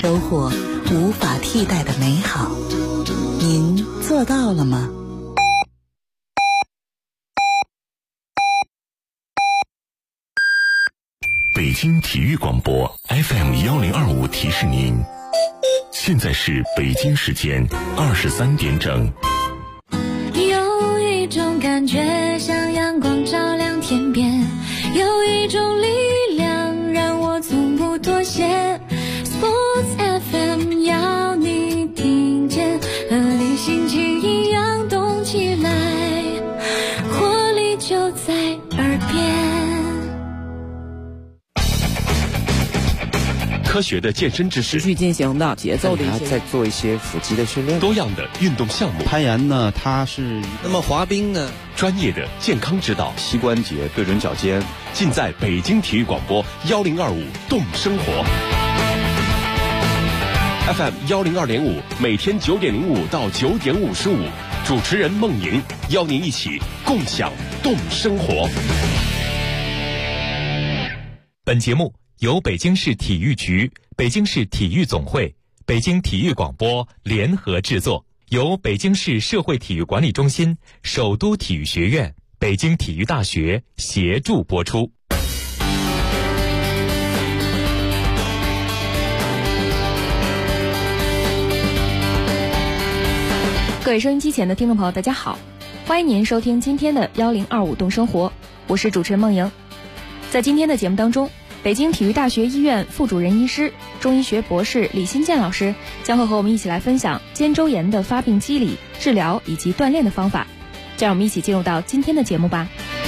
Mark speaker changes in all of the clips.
Speaker 1: 收获无法替代的美好。您做到了吗？
Speaker 2: 北京体育广播 FM1025提示您，现在是北京时间23点整。
Speaker 3: 有一种感觉像阳光照亮天边，有一种力量让我从不妥协。 Sports FM 要你听见，和你心情一样动起来，活力就在耳边。
Speaker 2: 科学的健身知识，
Speaker 4: 持续进行的节奏的一些，
Speaker 5: 再做一些腹肌的训练，
Speaker 2: 多样的运动项目，
Speaker 6: 攀岩呢，它是
Speaker 7: 那么滑冰呢，
Speaker 2: 专业的健康指导，
Speaker 6: 膝关节对准脚尖，
Speaker 2: 尽在北京体育广播1025动生活 FM102.5，每天9点05到9点55，主持人孟莹邀您一起共享动生活。
Speaker 8: 本节目由北京市体育局、北京市体育总会、北京体育广播联合制作，由北京市社会体育管理中心、首都体育学院、北京体育大学协助播出。
Speaker 9: 各位收音机前的听众朋友，大家好，欢迎您收听今天的1025动生活，我是主持人孟莹。在今天的节目当中，北京体育大学医院副主任医师、中医学博士李新建老师将会和我们一起来分享肩周炎的发病机理、治疗以及锻炼的方法。就让我们一起进入到今天的节目吧。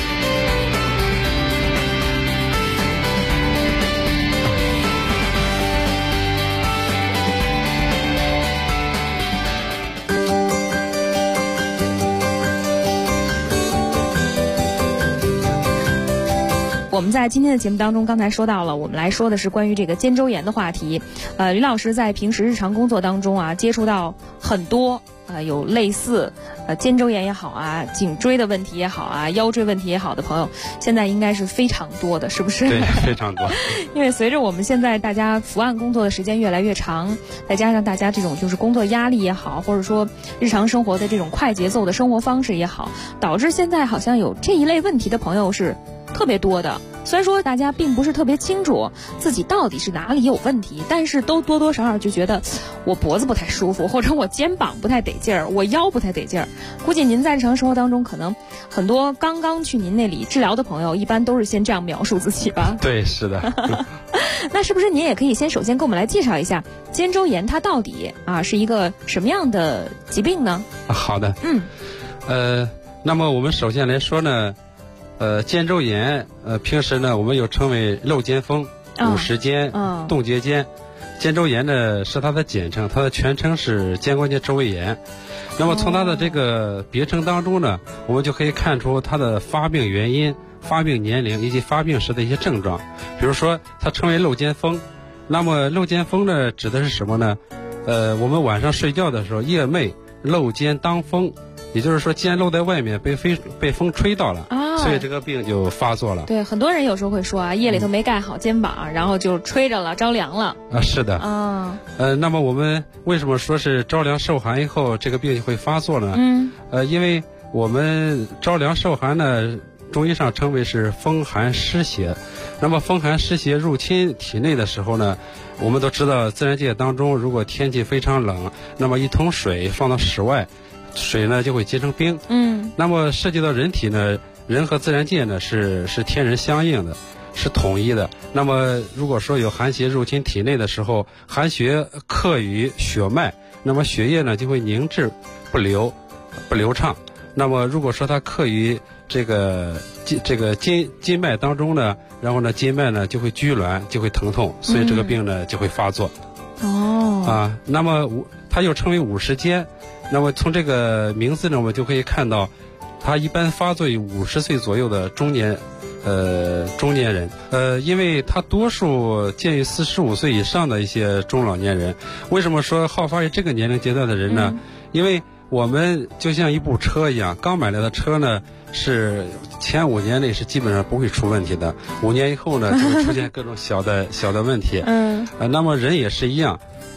Speaker 9: 我们在今天的节目当中刚才说到了，我们来说的是关于这个肩周炎的话题。李老师在平时日常工作当中啊，接触到很多有类似肩周炎也好啊，颈椎的问题也好啊，腰椎问题也好的朋友，现在应该是非常多的，是不是？
Speaker 5: 对，非常多。
Speaker 9: 因为随着我们现在大家伏案工作的时间越来越长，再加上大家这种就是工作压力也好，或者说日常生活的这种快节奏的生活方式也好，导致现在好像有这一类问题的朋友是特别多的。虽然说大家并不是特别清楚自己到底是哪里有问题，但是都多多少少就觉得我脖子不太舒服，或者我肩膀不太得劲儿，我腰不太得劲儿。估计您在日常生活当中，可能很多刚刚去您那里治疗的朋友，一般都是先这样描述自己吧？
Speaker 5: 对，是的。
Speaker 9: 那是不是您也可以首先给我们来介绍一下肩周炎它到底是一个什么样的疾病呢？
Speaker 5: 好的。那么我们首先来说呢，肩周炎，平时呢我们又称为漏肩风、五十肩、冻结肩。肩周炎呢是它的简称，它的全称是肩关节周围炎。那么从它的这个别称当中呢，我们就可以看出它的发病原因、发病年龄以及发病时的一些症状。比如说它称为漏肩风，那么漏肩风呢指的是什么呢？我们晚上睡觉的时候夜寐漏肩当风，也就是说肩露在外面被风吹到了，所以这个病就发作了。
Speaker 9: 对，很多人有时候会说夜里头没盖好肩膀，然后就吹着了，着凉了。
Speaker 5: 是的。那么我们为什么说是着凉受寒以后这个病就会发作呢？因为我们着凉受寒呢，中医上称为是风寒湿邪。那么风寒湿邪入侵体内的时候呢，我们都知道自然界当中，如果天气非常冷，那么一桶水放到室外，水呢就会结成冰。那么涉及到人体呢，人和自然界呢是天人相应的，是统一的。那么如果说有寒邪入侵体内的时候，寒邪克于血脉，那么血液呢就会凝滞不流畅。那么如果说它克于这个筋脉当中呢，然后呢筋脉呢就会拘挛，就会疼痛，所以这个病呢就会发作。那么它又称为五十肩。那么从这个名字呢，我们就可以看到，它一般发作于50岁左右的中年人。因为它多数见于45岁以上的一些中老年人。为什么说好发于这个年龄阶段的人呢？因为我们就像一部车一样，刚买来的车呢，是前5年内是基本上不会出问题的，5年以后呢就会出现各种小的问题。那么人也是一样，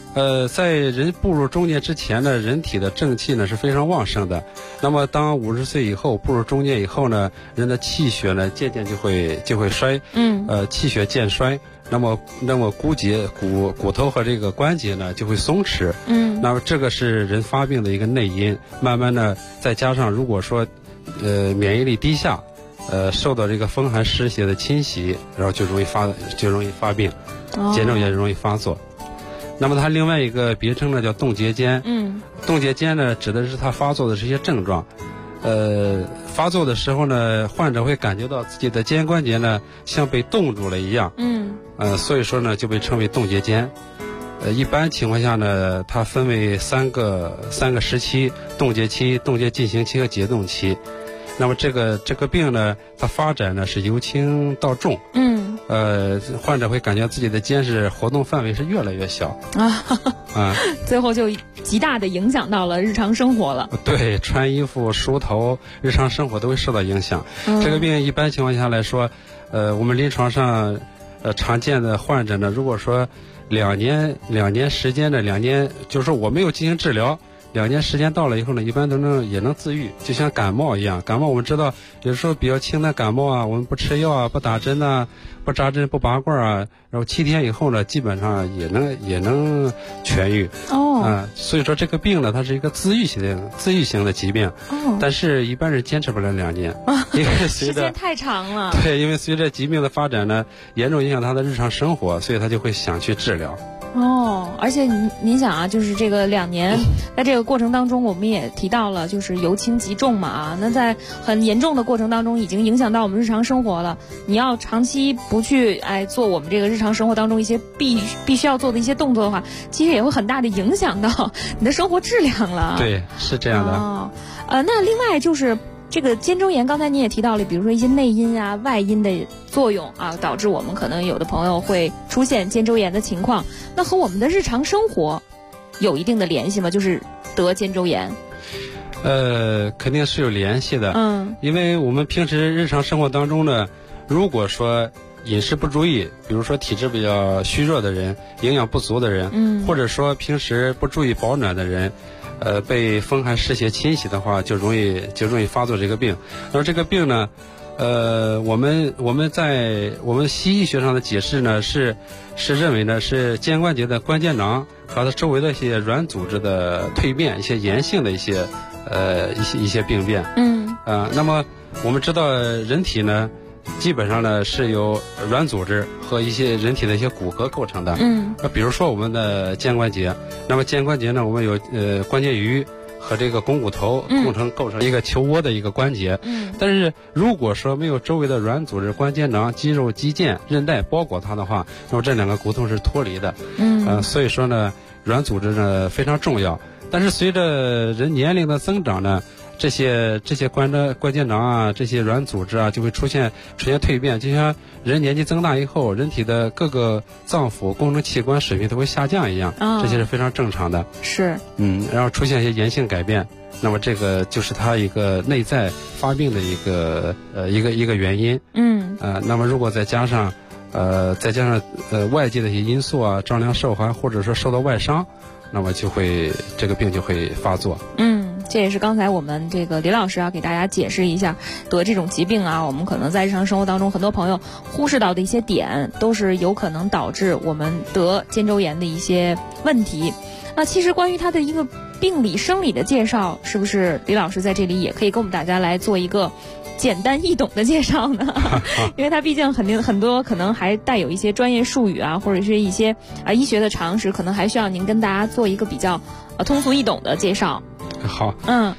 Speaker 5: 在人步入中年之前呢，人体的正气呢是非常旺盛的。那么当50岁以后，步入中年以后呢，人的气血呢渐渐就会衰，气血渐衰，那么骨节、骨头和这个关节呢就会松弛，那么这个是人发病的一个内因。慢慢的再加上如果说免疫力低下，受到这个风寒湿邪的侵袭，然后就容易发病，肩周炎容易发作。那么它另外一个别称呢叫冻结肩，冻结肩呢指的是它发作的这些症状。发作的时候呢，患者会感觉到自己的肩关节呢像被冻住了一样，所以说呢就被称为冻结肩。一般情况下呢，它分为三个时期：冻结期、冻结进行期和解冻期。那么这个病呢，它发展呢是由轻到重，患者会感觉自己的肩是活动范围是越来越小
Speaker 9: 最后就极大的影响到了日常生活了。
Speaker 5: 对，穿衣服、梳头，日常生活都会受到影响。这个病一般情况下来说，我们临床上常见的患者呢，如果说两年时间的就是说我没有进行治疗，2年时间到了以后呢，一般也能自愈，就像感冒一样。感冒我们知道，有时候比较轻的感冒啊，我们不吃药啊，不打针啊，不扎针不拔罐啊，然后7天以后呢，基本上也能痊愈。所以说这个病呢，它是一个自愈型的疾病，但是一般人坚持不了2年，因为
Speaker 9: 时间太长了。
Speaker 5: 对，因为随着疾病的发展呢，严重影响他的日常生活，所以他就会想去治疗。
Speaker 9: 而且您想啊，就是这个2年，在这个过程当中，我们也提到了，就是由轻及重嘛那在很严重的过程当中，已经影响到我们日常生活了。你要长期不去做我们这个日常生活当中一些必须要做的一些动作的话，其实也会很大的影响到你的生活质量了。
Speaker 5: 对，是这样的。
Speaker 9: 那另外就是这个肩周炎，刚才您也提到了，比如说一些内因啊、外因的作用导致我们可能有的朋友会出现肩周炎的情况。那和我们的日常生活有一定的联系吗？就是得肩周炎？
Speaker 5: 肯定是有联系的。因为我们平时日常生活当中呢，如果说饮食不注意，比如说体质比较虚弱的人、营养不足的人，或者说平时不注意保暖的人，被风寒湿邪侵袭的话，就容易发作这个病。而这个病呢，我们在我们西医学上的解释呢，是认为呢是肩关节的关节囊和它周围的一些软组织的蜕变，一些炎性的一些病变。那么我们知道人体呢，基本上呢是由软组织和一些人体的一些骨骼构成的。比如说我们的肩关节，那么肩关节呢，我们有关节盂和这个肱骨头构成一个球窝的一个关节。但是如果说没有周围的软组织、关节囊、肌肉、肌腱、韧带包裹它的话，那么这2个骨头是脱离的。所以说呢，软组织呢非常重要。但是随着人年龄的增长呢，这些关节囊啊，这些软组织啊，就会出现蜕变。就像人年纪增大以后，人体的各个脏腑、功能器官水平都会下降一样，这些是非常正常的。
Speaker 9: 是。
Speaker 5: 然后出现一些炎性改变，那么这个就是它一个内在发病的一个原因。那么如果再加上外界的一些因素啊，着凉受寒，或者说受到外伤，那么这个病就会发作。
Speaker 9: 这也是刚才我们这个李老师给大家解释一下，得这种疾病我们可能在日常生活当中很多朋友忽视到的一些点，都是有可能导致我们得肩周炎的一些问题。那其实关于它的一个病理生理的介绍，是不是李老师在这里也可以给我们大家来做一个简单易懂的介绍呢？因为它毕竟很多可能还带有一些专业术语或者是一些医学的常识，可能还需要您跟大家做一个比较通俗易懂的介绍。
Speaker 5: 好。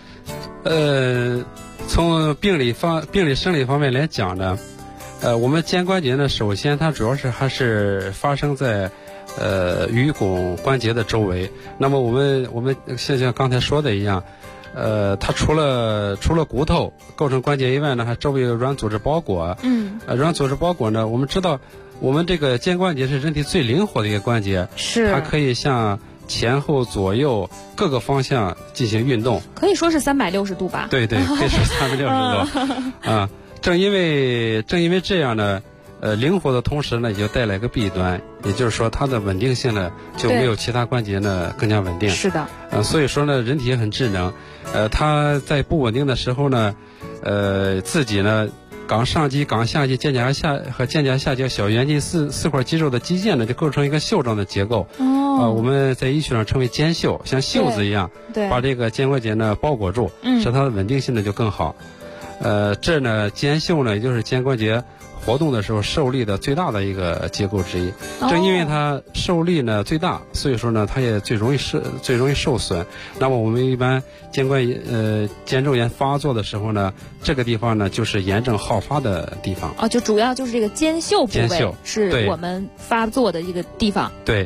Speaker 5: 从病理生理方面来讲呢，我们肩关节呢，首先它主要还是发生在盂肱关节的周围。那么我们像刚才说的一样，它除了骨头构成关节以外呢，还周围有软组织包裹。软组织包裹呢，我们知道我们这个肩关节是人体最灵活的一个关节，它可以向前后左右各个方向进行运动，
Speaker 9: 可以说是360度吧。
Speaker 5: 对，可以说360度。正因为这样呢， 灵活的同时呢，也就带来个弊端，也就是说它的稳定性呢就没有其他关节呢更加稳定。
Speaker 9: 是的。
Speaker 5: 所以说呢，人体也很智能，它在不稳定的时候呢，自己呢冈上肌、冈下肌、肩胛下和肩胛下角小圆肌四块肌肉的肌腱呢，就构成一个袖状的结构。我们在医学上称为肩袖，像袖子一样，把这个肩关节呢包裹住，使它的稳定性呢就更好。这呢肩袖呢，也就是肩关节活动的时候受力的最大的一个结构之一。正因为它受力呢最大，所以说呢它也最容易受损。那么我们一般肩周炎发作的时候呢，这个地方呢就是炎症好发的地方。
Speaker 9: 就主要就是这个肩袖部位是我们发作的一个地方。
Speaker 5: 对。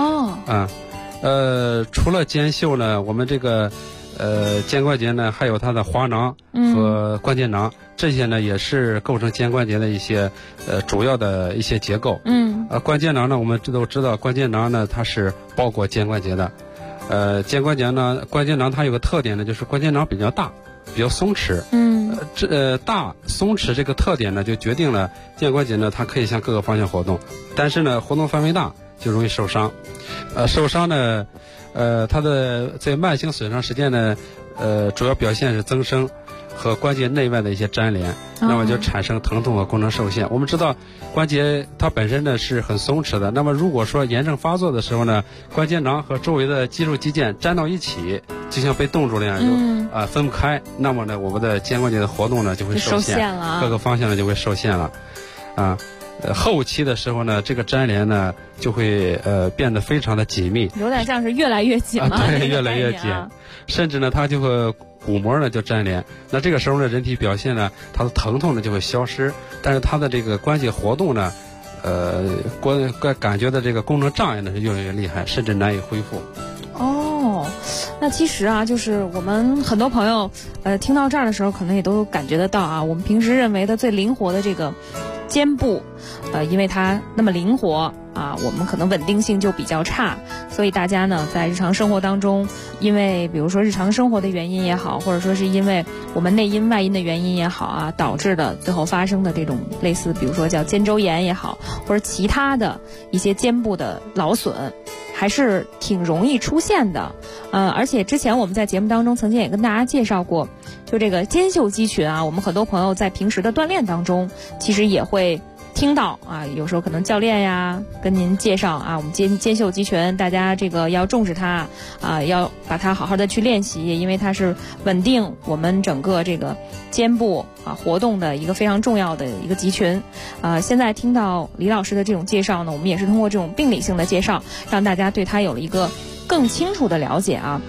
Speaker 5: 除了肩袖呢，我们这个肩关节呢还有它的滑囊和关节囊，这些呢也是构成肩关节的一些主要的一些结构。关节囊呢，我们都知道关节囊呢它是包裹肩关节的。关节囊它有个特点呢，就是关节囊比较大，比较松弛。大松弛这个特点呢，就决定了肩关节呢它可以向各个方向活动，但是呢活动范围大就容易受伤。受伤呢，它的在慢性损伤时间呢，主要表现是增生和关节内外的一些粘连，那么就产生疼痛和功能受限。我们知道关节它本身呢是很松弛的，那么如果说炎症发作的时候呢，关节囊和周围的肌肉肌腱粘到一起，就像被冻住那样，就分不开，那么呢我们的肩关节的活动呢就会受限了，各个方向呢就会受限了。后期的时候呢，这个粘连呢就会变得非常的紧密，
Speaker 9: 有点像是越来越紧了。
Speaker 5: 对，越来越紧，甚至呢它就会骨膜呢就粘连。那这个时候呢，人体表现呢，它的疼痛呢就会消失，但是它的这个关节活动呢，感觉的这个功能障碍呢是越来越厉害，甚至难以恢复。
Speaker 9: 那其实啊，就是我们很多朋友听到这儿的时候，可能也都感觉得到啊，我们平时认为的最灵活的这个肩部，因为它那么灵活啊，我们可能稳定性就比较差，所以大家呢在日常生活当中，因为比如说日常生活的原因也好，或者说是因为我们内因外因的原因也好啊，导致的最后发生的这种类似比如说叫肩周炎也好，或者其他的一些肩部的劳损，还是挺容易出现的。而且之前我们在节目当中曾经也跟大家介绍过，就这个肩袖肌群啊，我们很多朋友在平时的锻炼当中其实也会听到啊，有时候可能教练呀跟您介绍啊，我们肩袖肌群大家这个要重视它啊，要把它好好的去练习，因为它是稳定我们整个这个肩部啊活动的一个非常重要的一个肌群。现在听到李老师的这种介绍呢，我们也是通过这种病理性的介绍，让大家对它有了一个更清楚的了解啊。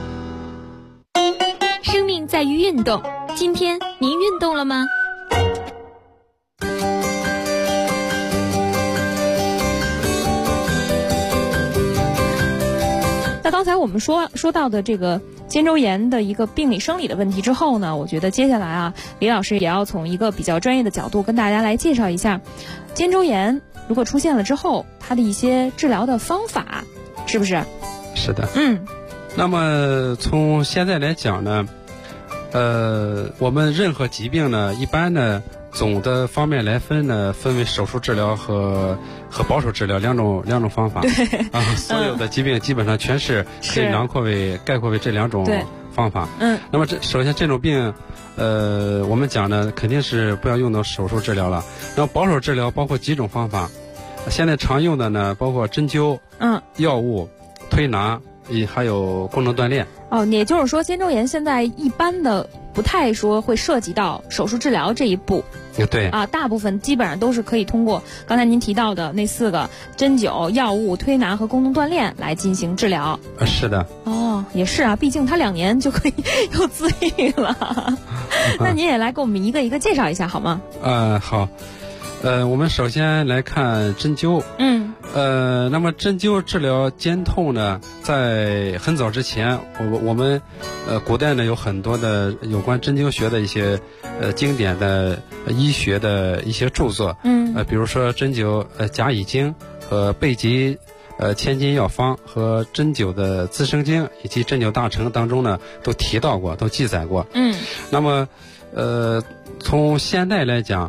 Speaker 3: 生命在于运动，今天您运动了吗？
Speaker 9: 那刚才我们说到的这个肩周炎的一个病理生理的问题之后呢，我觉得接下来啊，李老师也要从一个比较专业的角度跟大家来介绍一下肩周炎如果出现了之后，它的一些治疗的方法，是不是？
Speaker 5: 是的。那么从现在来讲呢，我们任何疾病呢，一般呢总的方面来分呢，分为手术治疗和保守治疗两种方法。
Speaker 9: 对
Speaker 5: 所有的疾病基本上全是可以概括为这两种方法。那么首先这种病，我们讲呢肯定是不要用到手术治疗了。然后保守治疗包括几种方法，现在常用的呢包括针灸、药物、推拿，还有功能锻炼。
Speaker 9: 也就是说肩周炎现在一般的不太说会涉及到手术治疗这一步。
Speaker 5: 对
Speaker 9: 啊，大部分基本上都是可以通过刚才您提到的那4个针灸、药物、推拿和功能锻炼来进行治疗。
Speaker 5: 是的。
Speaker 9: 也是啊，毕竟他2年就可以有自愈了。那您也来给我们一个一个介绍一下好吗？
Speaker 5: 好。我们首先来看针灸。那么针灸治疗肩痛呢，在很早之前，我们古代呢有很多的有关针灸学的一些经典的医学的一些著作。比如说针灸甲乙经和备急千金药方和针灸的资生经以及针灸大成当中呢都提到过，都记载过。那么从现代来讲，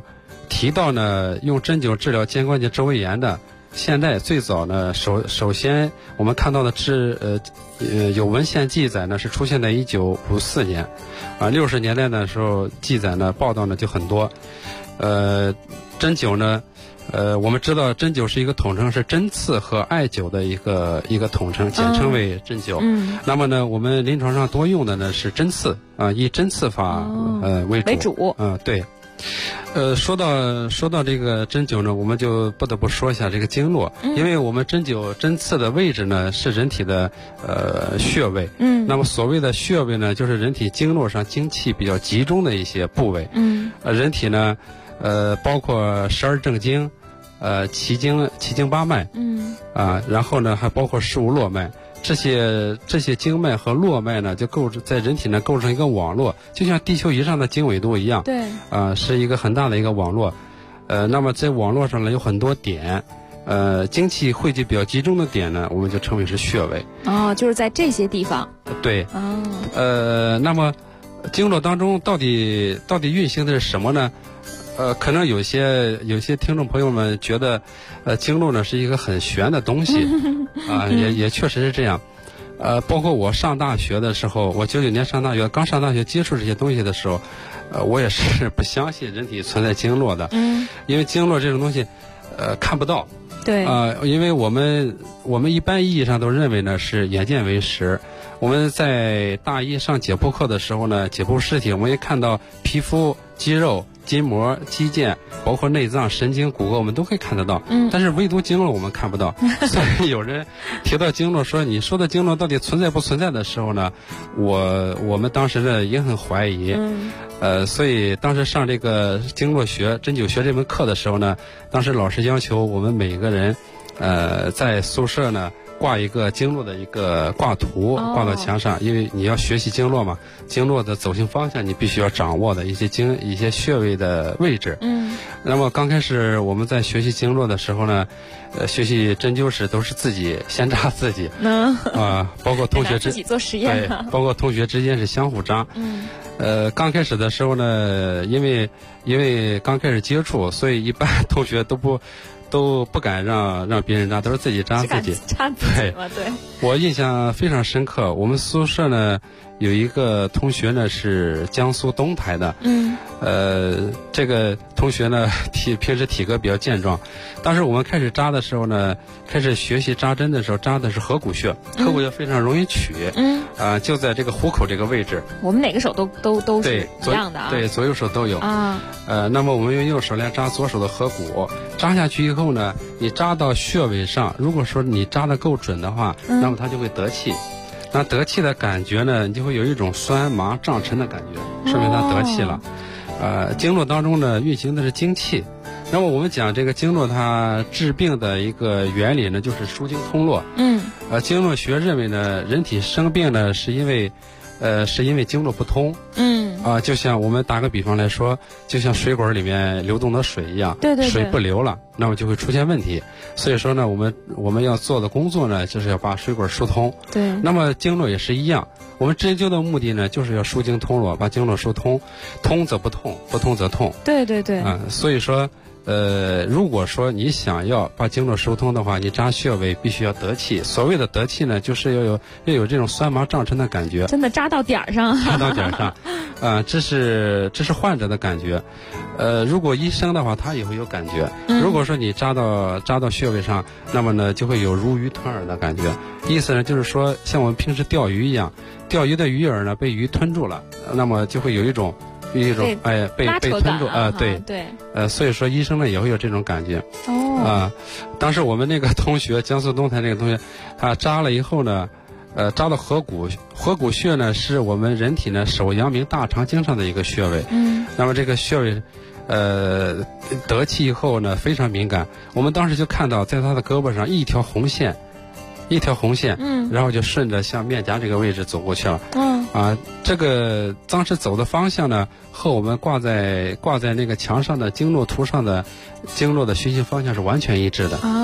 Speaker 5: 提到呢，用针灸治疗肩关节周围炎的，现在最早呢，首先我们看到的有文献记载呢，是出现在1954年，啊，60年代的时候记载呢，报道呢就很多。针灸呢，我们知道针灸是一个统称，是针刺和艾灸的一个统称，简称为针灸。那么呢，我们临床上多用的呢是针刺啊，以针刺法为主。对。说到这个针灸呢，我们就不得不说一下这个经络，因为我们针灸针刺的位置呢是人体的穴位。那么所谓的穴位呢，就是人体经络上精气比较集中的一些部位。人体呢，包括12正经，奇经八脉。然后呢还包括15络脉。这些经脉和络脉呢，就在人体呢构成一个网络，就像地球仪上的经纬度一样。对。是一个很大的一个网络。那么在网络上呢有很多点，精气汇集比较集中的点呢，我们就称为是穴位。
Speaker 9: 哦，就是在这些地方。对。
Speaker 5: 那么经络当中到底运行的是什么呢？可能有些听众朋友们觉得，经络呢是一个很玄的东西，也确实是这样。包括我上大学的时候，我99年上大学，刚上大学接触这些东西的时候，我也是不相信人体存在经络的。因为经络这种东西，看不到。对。因为我们一般意义上都认为呢是眼见为实。我们在大一上解剖课的时候呢，解剖尸体，我们也看到皮肤、肌肉、筋膜、肌腱，包括内脏、神经、骨骼，我们都可以看得到。但是唯独经络我们看不到。所以有人提到经络，说你说的经络到底存在不存在的时候呢，我们当时呢也很怀疑。所以当时上这个经络学、针灸学这门课的时候呢，当时老师要求我们每个人，在宿舍呢挂一个经络的一个挂图，挂到墙上，因为你要学习经络嘛，经络的走行方向你必须要掌握的一些穴位的位置。那么刚开始我们在学习经络的时候呢，学习针灸时都是自己先扎自己，包括同学自己做实验，对，包括同学之间是相互扎。刚开始的时候呢，因为刚开始接触，所以一般同学都不敢让别人扎，都是自己扎自己。对，我印象非常深刻。我们宿舍呢有一个同学呢是江苏东台的，这个同学呢平时体格比较健壮。当时我们开始扎的时候呢，开始学习扎针的时候，扎的是合谷穴，合谷穴非常容易取，就在这个虎口这个位置。我们哪个手都是一样的啊？对，左右手都有啊。那么我们用右手来扎左手的合谷，扎下去以后呢，你扎到穴位上，如果说你扎得够准的话，那么它就会得气。那得气的感觉呢，你就会有一种酸麻胀沉的感觉，说明它得气了。经络当中呢运行的是精气。那么我们讲这个经络它治病的一个原理呢，就是疏经通络。经络学认为呢，人体生病呢是因为经络不通。就像我们打个比方来说，就像水管里面流动的水一样，水不流了，那么就会出现问题。所以说呢，我们要做的工作呢，就是要把水管疏通。对。那么经络也是一样，我们针灸的目的呢，就是要疏经通络，把经络疏通，通则不痛，不通则痛。对。所以说。如果说你想要把经络疏通的话，你扎穴位必须要得气。所谓的得气呢，就是要有这种酸麻胀沉的感觉。真的扎到点儿上。扎到点儿上，这是患者的感觉。如果医生的话，他也会有感觉。如果说你扎到穴位上，那么呢就会有如鱼吞饵的感觉。意思呢就是说，像我们平时钓鱼一样，钓鱼的鱼饵呢被鱼吞住了，那么就会有一种被吞住啊，对，所以说医生呢也会有这种感觉。当时我们那个同学，江苏东台那个同学，他扎了以后呢，扎到合谷穴呢是我们人体呢手阳明大肠经上的一个穴位。那么这个穴位得气以后呢非常敏感，我们当时就看到在他的胳膊上一条红线，然后就顺着向面颊这个位置走过去了。这个当时走的方向呢，和我们挂在那个墙上的经络图上的经络的循行方向是完全一致的。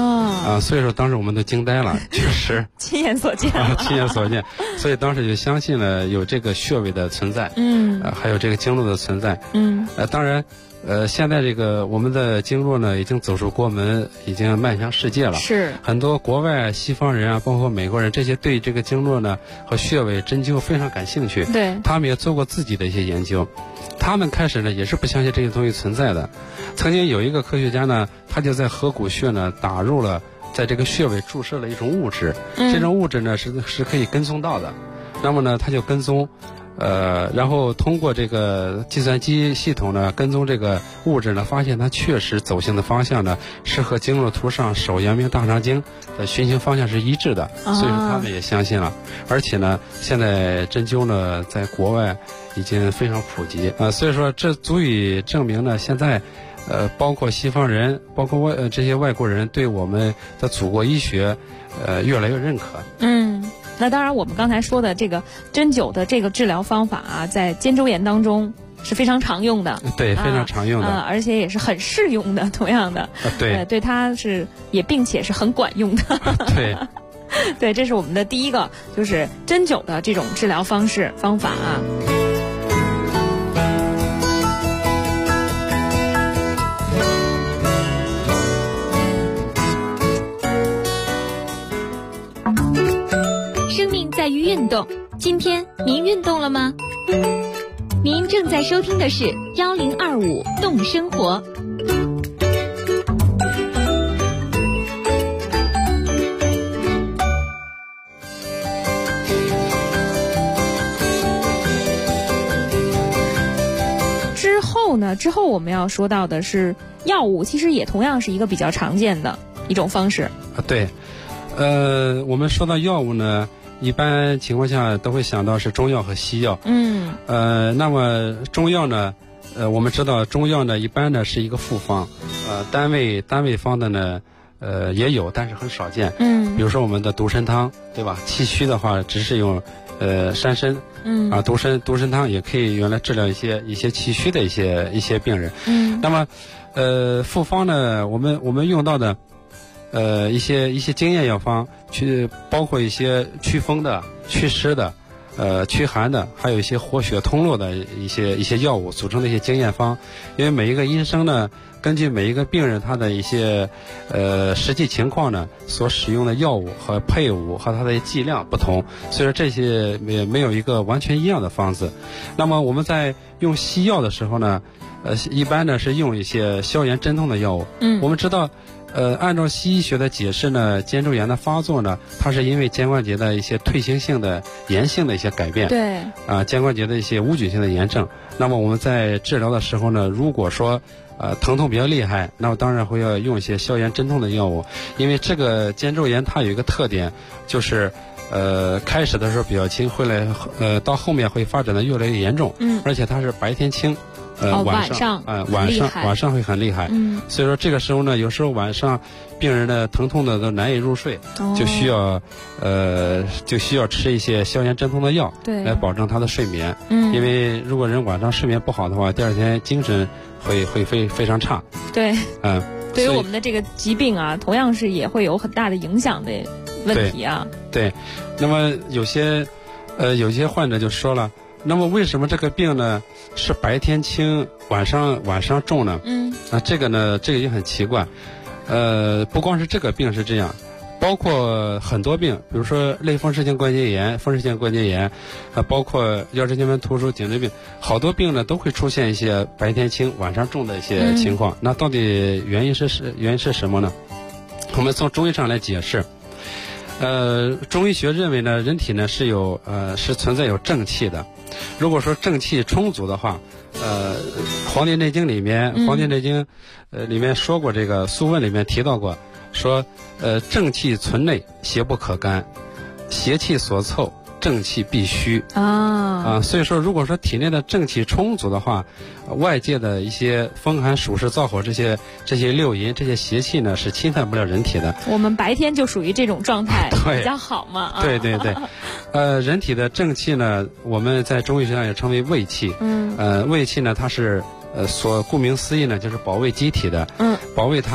Speaker 5: 啊，所以说当时我们都惊呆了，确实
Speaker 9: 亲眼所见
Speaker 5: 亲眼所见，所以当时就相信了有这个穴位的存在，还有这个经络的存在，当然。现在这个我们的经络呢，已经走出国门，已经迈向世界了。
Speaker 9: 是
Speaker 5: 很多国外西方人啊，包括美国人，这些对这个经络呢和穴位针灸非常感兴趣。
Speaker 9: 对，
Speaker 5: 他们也做过自己的一些研究。他们开始呢也是不相信这些东西存在的。曾经有一个科学家呢，他就在合谷穴呢打入了，在这个穴位注射了一种物质，这种物质呢是可以跟踪到的。那么呢，他就跟踪。然后通过这个计算机系统呢，跟踪这个物质呢，发现它确实走行的方向呢，是和经络图上手阳明大肠经的循行方向是一致的，所以说他们也相信了。而且呢，现在针灸呢，在国外已经非常普及所以说这足以证明呢，现在包括西方人，包括这些外国人对我们的祖国医学越来越认可。
Speaker 9: 那当然，我们刚才说的这个针灸的这个治疗方法啊，在肩周炎当中是非常常用的。
Speaker 5: 对，非常常用的，
Speaker 9: 而且也是很适用的。同样的，
Speaker 5: 对，
Speaker 9: 对它是也并且是很管用的。
Speaker 5: 对，
Speaker 9: 对，这是我们的第一个，就是针灸的这种治疗方法啊。
Speaker 7: 在于运动，今天您运动了吗？您正在收听的是1025动生活。
Speaker 9: 之后我们要说到的是药物，其实也同样是一个比较常见的一种方式。
Speaker 5: 对，我们说到药物呢，一般情况下都会想到是中药和西药。那么中药呢，我们知道中药呢一般呢是一个复方，单位方的呢，也有，但是很少见。比如说我们的独参汤，对吧？气虚的话，只是用山参。独参汤也可以用来治疗一些气虚的一些病人。那么复方呢，我们用到的一些经验药方，包括一些祛风的、祛湿的、驱寒的，还有一些活血通络的一些药物组成的一些经验方。因为每一个医生呢，根据每一个病人他的一些实际情况呢，所使用的药物和配伍和它的剂量不同，所以说这些也没有一个完全一样的方子。那么我们在用西药的时候呢，一般呢是用一些消炎镇痛的药物。我们知道。按照西医学的解释呢，肩周炎的发作呢，它是因为肩关节的一些退行性的炎性的一些改变。
Speaker 9: 对。
Speaker 5: 肩关节的一些无菌性的炎症。那么我们在治疗的时候呢，如果说疼痛比较厉害，那么当然会要用一些消炎镇痛的药物，因为这个肩周炎它有一个特点，就是开始的时候比较轻，到后面会发展的越来越严重。而且它是白天轻。晚上会很厉害。所以说这个时候呢，有时候晚上病人的疼痛的都难以入睡，就需要吃一些消炎镇痛的药，来保证他的睡眠。因为如果人晚上睡眠不好的话，第二天精神会非常差。
Speaker 9: 对。对于我们的这个疾病啊，同样是也会有很大的影响的问题啊。对。
Speaker 5: 那么有些患者就说了。那么为什么这个病呢是白天轻，晚上重呢？这个也很奇怪。不光是这个病是这样，包括很多病，比如说类风湿性关节炎、包括腰椎间盘突出、颈椎病，好多病呢都会出现一些白天轻、晚上重的一些情况。那到底原因是什么呢？我们从中医上来解释。中医学认为呢，人体呢是存在有正气的。如果说正气充足的话，《黄帝内经》里面说过，这个《素问》里面提到过，说正气存内，邪不可干，邪气所凑，正气必虚所以说如果说体内的正气充足的话，外界的一些风寒暑湿燥火这些六淫这些邪气呢是侵犯不了人体的。
Speaker 9: 我们白天就属于这种状态比较好嘛。
Speaker 5: 对。人体的正气呢，我们在中医学上也称为卫气。卫气呢，它是顾名思义呢，就是保卫机体的。保卫它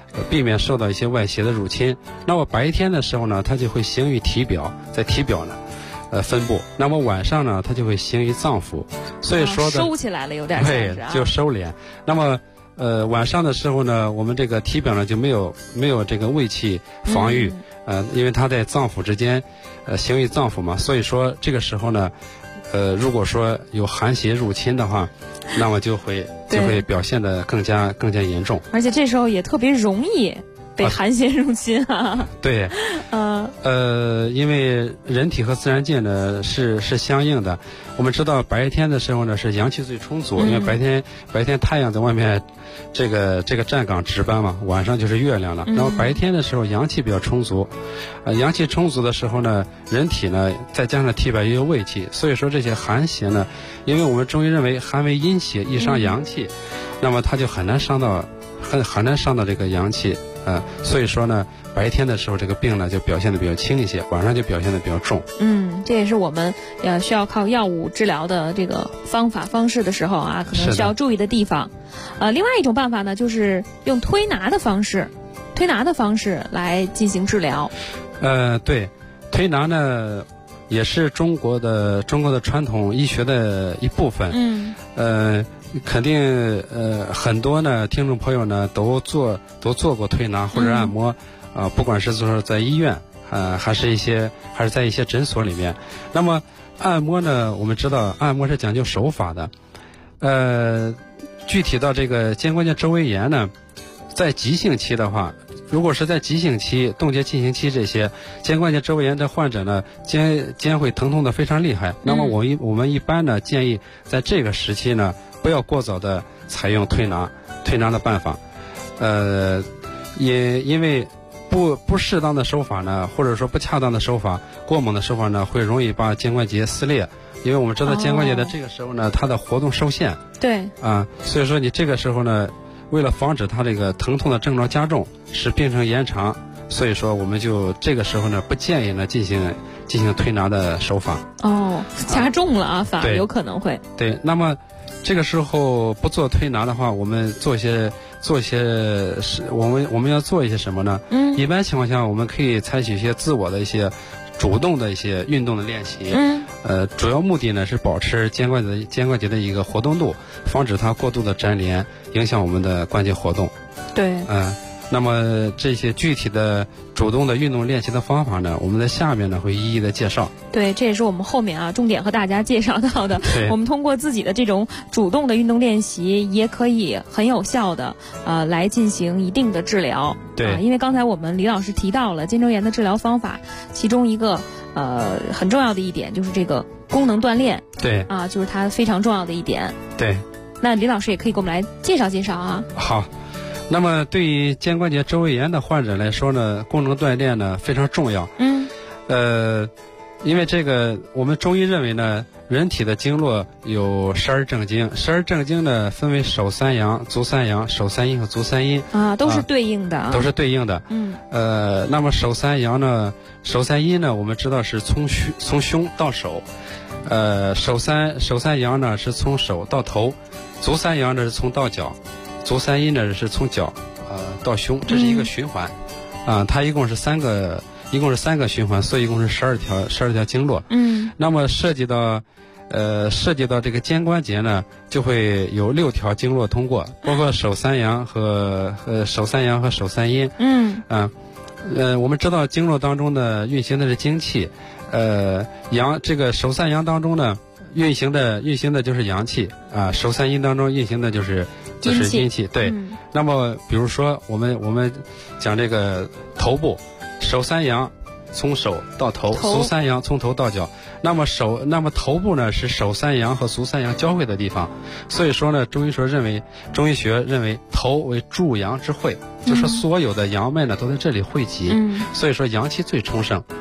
Speaker 5: 避免受到一些外邪的入侵。那么白天的时候呢，它就会行于体表，在体表呢分布。那么晚上呢，它就会行于脏腑。所以说
Speaker 9: 收起来了，有点
Speaker 5: 对，就收敛。那么晚上的时候呢，我们这个体表呢就没有这个胃气防御，因为它在脏腑之间，行于脏腑嘛。所以说这个时候呢，如果说有寒邪入侵的话，那么就会表现得更加严重。
Speaker 9: 而且这时候也特别容易被寒邪入侵啊。对，
Speaker 5: 因为人体和自然界呢是相应的。我们知道白天的时候呢是阳气最充足，因为白天太阳在外面这个站岗值班嘛，晚上就是月亮了。然后白天的时候阳气比较充足，阳气充足的时候呢，人体呢再加上体表也有胃气，所以说这些寒邪呢，因为我们中医认为寒为阴邪，易伤阳气，那么它就很难伤到这个阳气。所以说呢，白天的时候这个病呢就表现得比较轻一些，晚上就表现得比较重。
Speaker 9: 这也是我们需要靠药物治疗的这个方式的时候啊，可能需要注意的地方。另外一种办法呢，就是用推拿的方式来进行治疗。
Speaker 5: 对，推拿呢也是中国的传统医学的一部分。肯定很多呢听众朋友呢都做过推拿或者按摩，不管是说在医院还是在一些诊所里面。那么按摩呢，我们知道按摩是讲究手法的。具体到这个肩关节周围炎呢，在急性期的话，如果是在急性期、冻结进行期这些肩关节周围炎的患者呢，肩会疼痛的非常厉害。那么我们一般呢建议在这个时期呢，不要过早的采用推拿的办法。也因为不适当的手法呢，或者说不恰当的手法、过猛的手法呢，会容易把肩关节撕裂。因为我们知道肩关节的这个时候呢，它的活动受限。对。所以说你这个时候呢，为了防止它这个疼痛的症状加重，使病程延长，所以说我们就这个时候呢，不建议呢进行推拿的手法。加重了反而有可能会。对。那么这个时候不做推拿的话，我们我们要做一些什么呢？一般情况下，我们可以采取一些自我的一些主动的一些运动的练习。主要目的呢是保持肩关节的一个活动度，防止它过度的粘连，影响我们的关节活动。对。那么这些具体的主动的运动练习的方法呢，我们在下面呢会一一的介绍。对，这也是我们后面重点和大家介绍到的。我们通过自己的这种主动的运动练习，也可以很有效的来进行一定的治疗。对。因为刚才我们李老师提到了肩周炎的治疗方法，其中一个很重要的一点就是这个功能锻炼。对。就是它非常重要的一点。对。那李老师也可以给我们来介绍介绍啊。好。那么对于肩关节周围炎的患者来说呢，功能锻炼呢非常重要。因为这个我们中医认为呢，人体的经络有12正经，12正经呢分为手三阳、足三阳、手三阴和足三阴。都是对应的。都是对应的。那么手三阳呢、手三阴呢，我们知道是从胸到手。手三阳呢是从手到头，足三阳呢是从到脚。足三阴呢是从脚到胸，这是一个循环。它一共是三个循环，所以一共是12条经络。那么涉及到这个肩关节呢，就会有6条经络通过，包括手三阳和手三阴。我们知道经络当中呢运行的是精气，这个手三阳当中呢运行的就是阳气手三阴当中运行的就是阴气。对。那么比如说我们讲这个头部，手三阳从手到头，足三阳从头到脚。那么头部呢是手三阳和足三阳交汇的地方，所以说呢中医学认为头为诸阳之会，就是所有的阳脉呢都在这里汇集，所以说阳气最充盛。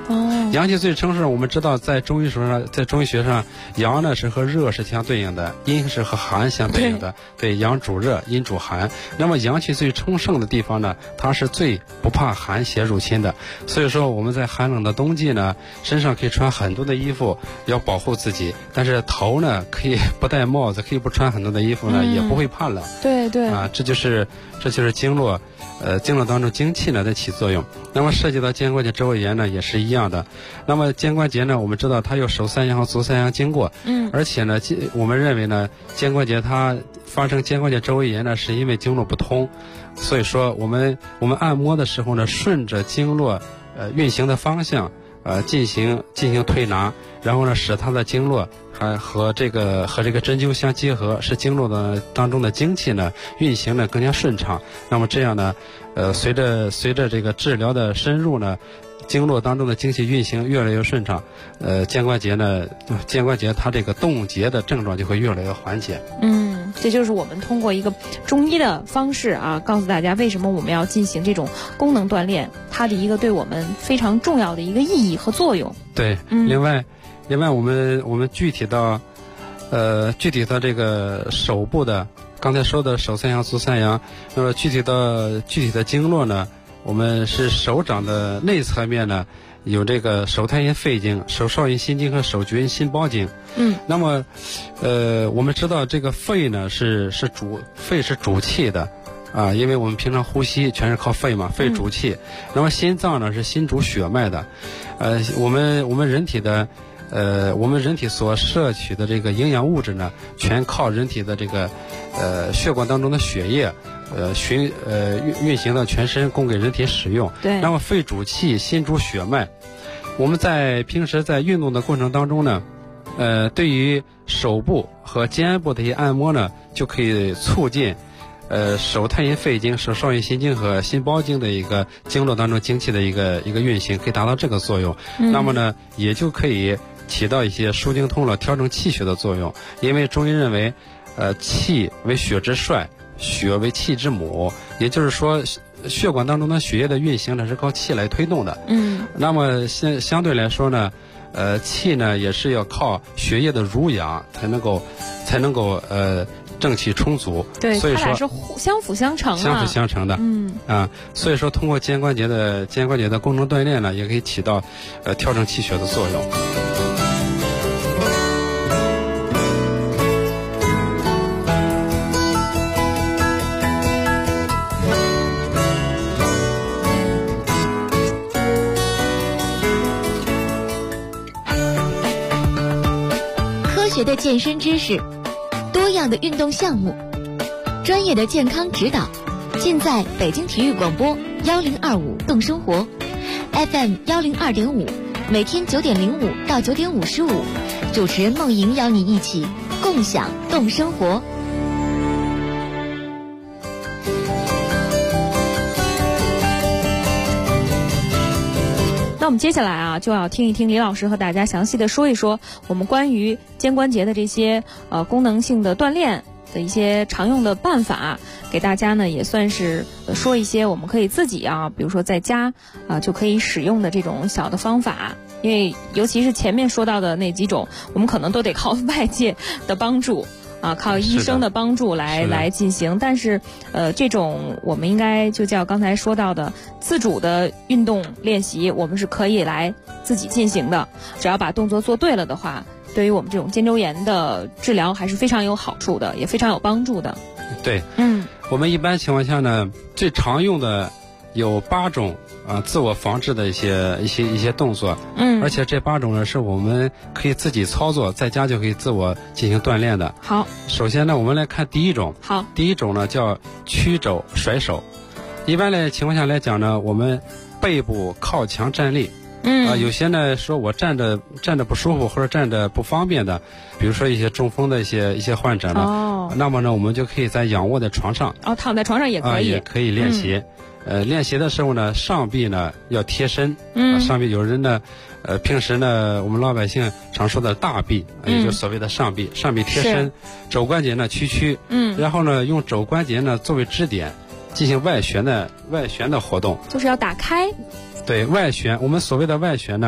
Speaker 5: 阳气最充盛，我们知道在中医学上，阳呢是和热是相对应的，阴是和寒相对应的。对，阳主热，阴主寒。那么阳气最充盛的地方呢，它是最不怕寒邪入侵的。所以说我们在寒冷的冬季呢，身上可以穿很多的衣服，要保护自己。但是头呢，可以不戴帽子，可以不穿很多的衣服呢，也不会怕冷。
Speaker 9: 对对。
Speaker 5: 这就是经络。经络当中精气呢在起作用。那么涉及到肩关节周围炎呢也是一样的。那么肩关节呢，我们知道它有手三阳和足三阳经过，而且呢我们认为呢肩关节它发生肩关节周围炎呢是因为经络不通，所以说我们按摩的时候呢，顺着经络运行的方向进行推拿，然后呢使它的经络和这个针灸相结合，使经络的当中的精气呢运行呢更加顺畅。那么这样呢，随着这个治疗的深入呢，经络当中的精气运行越来越顺畅，肩关节它这个冻结的症状就会越来越缓解。
Speaker 9: 这就是我们通过一个中医的方式告诉大家为什么我们要进行这种功能锻炼，它的一个对我们非常重要的一个意义和作用。
Speaker 5: 对，另外我们具体到这个手部的，刚才说的手三阳、足三阳，那么具体的经络呢，我们是手掌的内侧面呢有这个手太阴肺经、手少阴心经和手厥阴心包经。那么我们知道这个肺呢是主气的因为我们平常呼吸全是靠肺嘛，肺主气。那么心脏呢是心主血脉的。我们人体所摄取的这个营养物质呢，全靠人体的这个血管当中的血液运行到全身，供给人体使用。
Speaker 9: 对。
Speaker 5: 那么肺主气，心主血脉。我们平时在运动的过程当中呢，对于手部和肩部的一些按摩呢，就可以促进手太阴肺经、手少阴心经和心包经的一个经络当中精气的一个运行，可以达到这个作用。那么呢，也就可以起到一些疏经通络、调整气血的作用。因为中医认为，气为血之帅，血为气之母，也就是说，血管当中的血液的运行呢是靠气来推动的。那么相对来说呢，气呢也是要靠血液的濡养才能够正气充足。
Speaker 9: 对，
Speaker 5: 所以说
Speaker 9: 它俩是相辅相成
Speaker 5: 的。所以说通过肩关节的功能锻炼呢，也可以起到调整气血的作用。
Speaker 7: 科学的健身知识，多样的运动项目，专业的健康指导，尽在北京体育广播1025动生活 FM 102.5，每天9点05到9点55，主持人梦莹邀你一起共享动生活。
Speaker 9: 那我们接下来就要听一听李老师和大家详细的说一说我们关于肩关节的这些功能性的锻炼的一些常用的办法，给大家呢也算是说一些我们可以自己比如说在家就可以使用的这种小的方法。因为尤其是前面说到的那几种，我们可能都得靠外界的帮助靠医生的帮助来进行。但是这种我们应该就叫刚才说到的自主的运动练习，我们是可以来自己进行的。只要把动作做对了的话，对于我们这种肩周炎的治疗还是非常有好处的，也非常有帮助的。
Speaker 5: 对，我们一般情况下呢，最常用的有8种自我防治的一些动作。而且这8种呢是我们可以自己操作，在家就可以自我进行锻炼的。
Speaker 9: 好，
Speaker 5: 首先呢，我们来看第一种。
Speaker 9: 好，
Speaker 5: 第一种呢叫曲肘甩手。一般的情况下来讲呢，我们背部靠墙站立。有些呢说我站着不舒服或者站着不方便的，比如说一些中风的一些患者呢，那么呢我们就可以在仰卧在床上，
Speaker 9: 躺在床上也可以，
Speaker 5: 也可以练习。练习的时候呢，上臂呢要贴身。上臂有人呢，平时呢我们老百姓常说的大臂，也就是所谓的上臂贴身，肘关节呢屈。然后呢用肘关节呢作为支点，进行外旋的活动，
Speaker 9: 就是要打开。
Speaker 5: 对，外旋，我们所谓的外旋呢，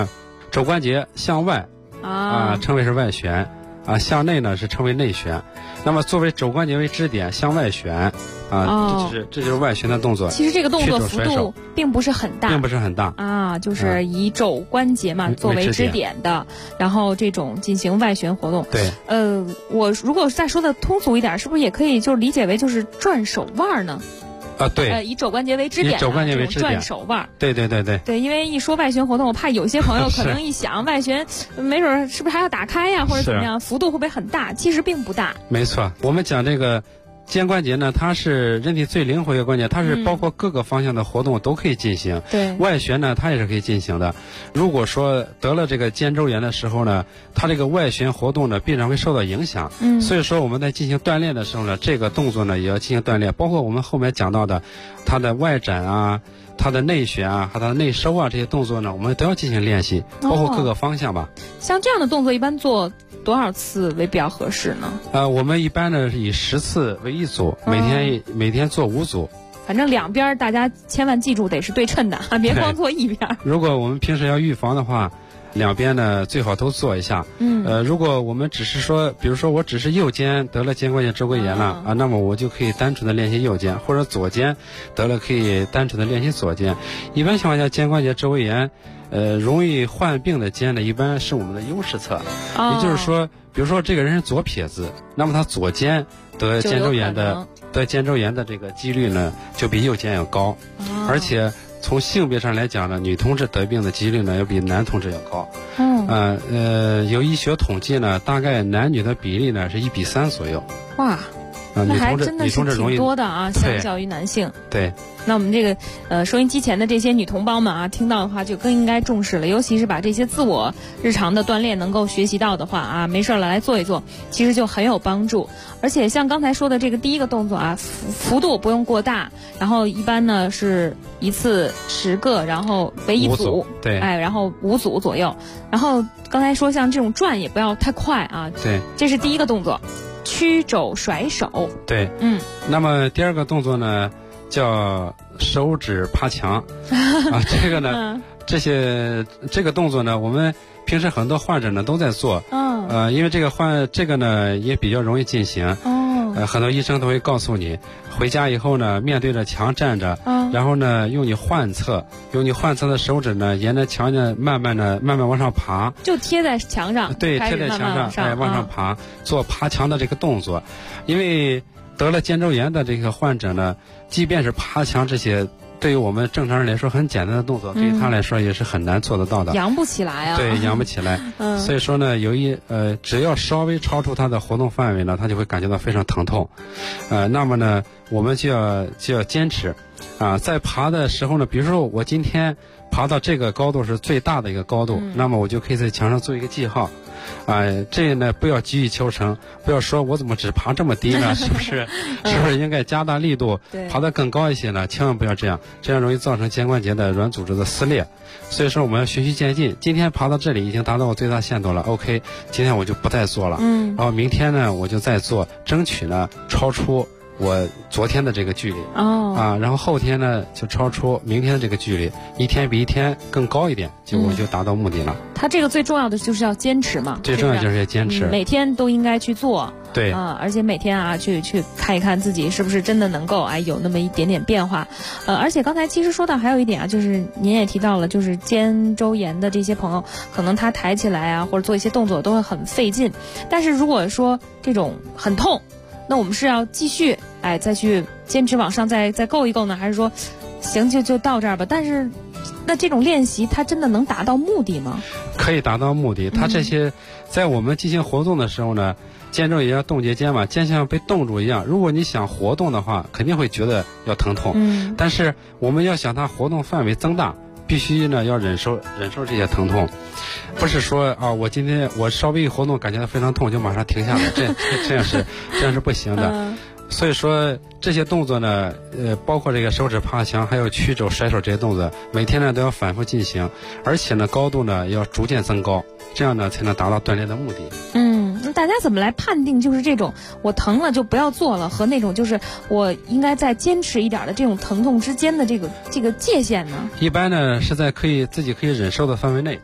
Speaker 5: 肘关节向外称为是外旋向内呢是称为内旋。那么作为肘关节为支点向外旋这就是外旋的动作。
Speaker 9: 其实这个动作幅度并不是很大，就是以肘关节嘛作为支点的，然后这种进行外旋活动。
Speaker 5: 对，
Speaker 9: 我如果再说的通俗一点，是不是也可以就理解为就是转手腕呢？
Speaker 5: 对，
Speaker 9: 以肘关节为支点，转手腕。
Speaker 5: 对，
Speaker 9: 因为一说外旋活动，我怕有些朋友可能一想外旋，没准是不是还要打开呀，或者怎么样，幅度会不会很大？其实并不大。
Speaker 5: 没错，我们讲这个肩关节呢，它是人体最灵活一个关节，它是包括各个方向的活动都可以进行。
Speaker 9: 对，
Speaker 5: 外旋呢，它也是可以进行的。如果说得了这个肩周炎的时候呢，它这个外旋活动呢必然会受到影响。所以说我们在进行锻炼的时候呢，这个动作呢也要进行锻炼，包括我们后面讲到的它的外展它的内旋和它的内收这些动作呢，我们都要进行练习，包括各个方向吧。
Speaker 9: 像这样的动作一般做多少次为比较合适呢？
Speaker 5: 我们一般呢是以10次为一组，每天做5组。
Speaker 9: 反正两边大家千万记住得是对称的别光做一边。
Speaker 5: 如果我们平时要预防的话，两边呢最好都做一下。如果我们只是说，比如说我只是右肩得了肩关节周围炎了那么我就可以单纯的练习右肩，或者左肩得了可以单纯的练习左肩。一般情况下，肩关节周围炎容易患病的肩呢，一般是我们的优势侧。也就是说，比如说这个人是左撇子，那么他左肩得肩周炎的这个几率呢，就比右肩要高。而且从性别上来讲呢，女同志得病的几率呢要比男同志要高。有医学统计呢，大概男女的比例呢是1比3左右。
Speaker 9: 哇，那还真的是挺多的相较于男性。
Speaker 5: 对。
Speaker 9: 那我们这个收音机前的这些女同胞们听到的话就更应该重视了，尤其是把这些自我日常的锻炼能够学习到的话没事了来做一做，其实就很有帮助。而且像刚才说的这个第一个动作幅度不用过大，然后一般呢是一次10个，然后为一组，
Speaker 5: 对，
Speaker 9: 然后5组左右。然后刚才说像这种转也不要太快
Speaker 5: 对，
Speaker 9: 这是第一个动作，曲肘甩手。
Speaker 5: 对，那么第二个动作呢叫手指爬墙这个呢这个动作呢，我们平时很多患者呢都在做。因为这个呢也比较容易进行。很多医生都会告诉你，回家以后呢，面对着墙站着，然后呢用你患侧的手指呢，沿着墙呢慢慢往上爬，
Speaker 9: 就贴在墙上。
Speaker 5: 对，贴在墙上往上爬，做爬墙的这个动作。因为得了肩周炎的这个患者呢，即便是爬墙这些对于我们正常人来说很简单的动作，对于他来说也是很难做得到的，
Speaker 9: 扬不起来
Speaker 5: 对，扬不起来。所以说呢，只要稍微超出他的活动范围呢，他就会感觉到非常疼痛。那么呢，我们就要坚持在爬的时候呢，比如说我今天爬到这个高度是最大的一个高度，那么我就可以在墙上做一个记号。这呢不要急于求成，不要说我怎么只爬这么低呢？是不是应该加大力度，爬得更高一些呢？千万不要这样容易造成肩关节的软组织的撕裂。所以说我们要循序渐进，今天爬到这里已经达到我最大限度了 ，OK， 今天我就不再做了，然后明天呢我就再做，争取呢超出我昨天的这个距离然后后天呢就超出明天的这个距离，一天比一天更高一点，我就达到目的了。
Speaker 9: 它这个最重要的就是要坚持嘛，
Speaker 5: 最重要就是要坚持，
Speaker 9: 每天都应该去做。
Speaker 5: 对
Speaker 9: 而且每天去看一看自己是不是真的能够有那么一点点变化。而且刚才其实说到还有一点就是您也提到了，就是肩周炎的这些朋友，可能他抬起来或者做一些动作都会很费劲。但是如果说这种很痛，那我们是要继续再去坚持往上再够一够呢，还是说行就到这儿吧？但是那这种练习它真的能达到目的吗？
Speaker 5: 可以达到目的。它这些在我们进行活动的时候呢，肩周也要冻结肩嘛，肩像被冻住一样。如果你想活动的话，肯定会觉得要疼痛。但是我们要想它活动范围增大，必须呢要忍受这些疼痛，不是说我今天我稍微一活动感觉到非常痛就马上停下来，这样是不行的。所以说这些动作呢，包括这个手指爬墙，还有曲肘甩手这些动作，每天呢都要反复进行，而且呢高度呢要逐渐增高，这样呢才能达到锻炼的目的。
Speaker 9: 那大家怎么来判定就是这种我疼了就不要做了，和那种就是我应该再坚持一点的这种疼痛之间的这个界限呢？
Speaker 5: 一般呢是在自己可以忍受的范围内。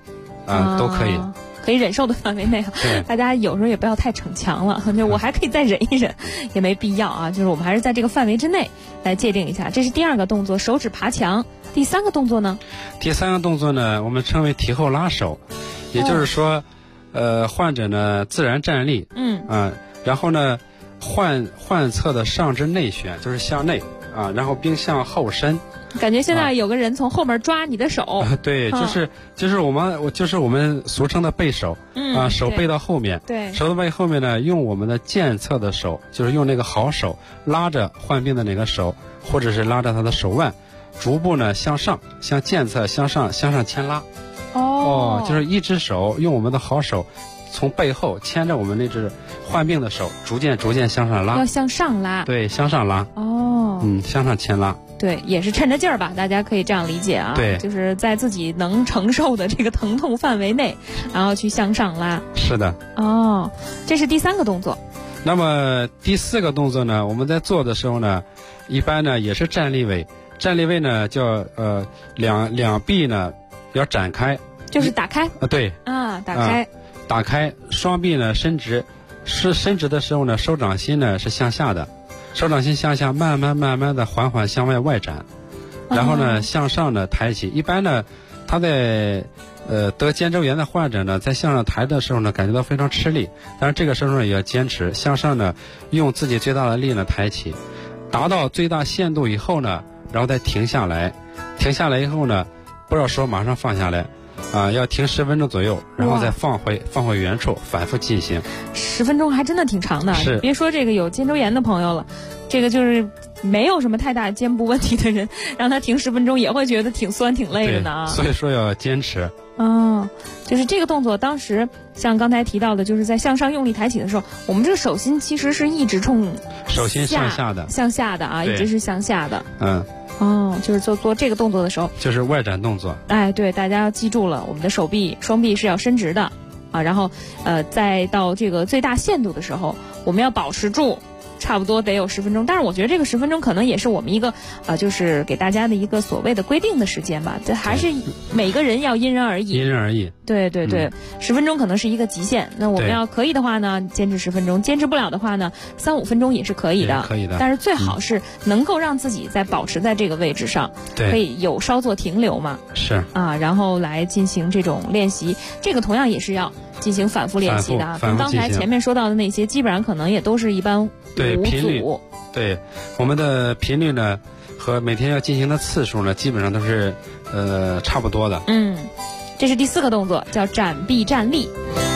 Speaker 5: 都可以。
Speaker 9: 可以忍受的范围内，大家有时候也不要太逞强了。就我还可以再忍一忍，也没必要啊。就是我们还是在这个范围之内来界定一下。这是第2个动作，手指爬墙。第3个动作呢？
Speaker 5: 第3个动作呢，我们称为提后拉手，也就是说，患者呢自然站立，然后呢患侧的上肢内旋，就是向内啊，然后并向后伸。
Speaker 9: 感觉现在有个人从后面抓你的手，
Speaker 5: 对，就是我们俗称的背手，手背到后面，
Speaker 9: 对，
Speaker 5: 手背后面呢，用我们的健侧的手，就是用那个好手拉着患病的那个手，或者是拉着他的手腕，逐步呢向上，向健侧向上牵拉，就是一只手用我们的好手从背后牵着我们那只患病的手，逐渐向上拉，
Speaker 9: 要向上拉，
Speaker 5: 对，向上拉，向上牵拉。
Speaker 9: 对，也是趁着劲儿吧，大家可以这样理解啊。
Speaker 5: 对，
Speaker 9: 就是在自己能承受的这个疼痛范围内，然后去向上拉。
Speaker 5: 是的。
Speaker 9: 这是第3个动作。
Speaker 5: 那么第4个动作呢，我们在做的时候呢，一般呢也是站立位。站立位呢叫两臂呢要展开，
Speaker 9: 就是打开。
Speaker 5: 对。
Speaker 9: 打开。
Speaker 5: 打开，双臂呢伸直，伸直的时候呢，手掌心呢是向下的。手掌心向下，慢慢的缓缓向外展，然后呢向上呢抬起。一般呢，他在得肩周炎的患者呢，在向上抬的时候呢，感觉到非常吃力，但是这个时候呢也要坚持向上呢，用自己最大的力呢抬起，达到最大限度以后呢，然后再停下来。停下来以后呢，不要说马上放下来。要停10分钟左右，然后再放回原处，反复进行。
Speaker 9: 10分钟还真的挺长的。
Speaker 5: 是，
Speaker 9: 别说这个有肩周炎的朋友了，这个就是没有什么太大肩部问题的人，让他停10分钟也会觉得挺酸挺累的呢啊。
Speaker 5: 所以说要坚持。
Speaker 9: 就是这个动作，当时像刚才提到的，就是在向上用力抬起的时候，我们这个手心其实是一直冲
Speaker 5: 手心向下的
Speaker 9: 啊，一直是向下的。就是做这个动作的时候，
Speaker 5: 就是外展动作。
Speaker 9: 对，大家要记住了，我们的双臂是要伸直的啊，然后再到这个最大限度的时候，我们要保持住。差不多得有10分钟，但是我觉得这个10分钟可能也是我们一个就是给大家的一个所谓的规定的时间吧，这还是每个人要因人而异。对，10分钟可能是一个极限。那我们要可以的话呢，坚持10分钟；坚持不了的话呢，3-5分钟也是可以的。但是最好是能够让自己保持在这个位置上，可以有稍作停留嘛。
Speaker 5: 是
Speaker 9: 然后来进行这种练习，这个同样也是要进行反复练习的。跟刚才前面说到的那些，基本上可能也都是一般。
Speaker 5: 频率，对，我们的频率呢和每天要进行的次数呢，基本上都是差不多的。
Speaker 9: 这是第4个动作，叫展臂站立。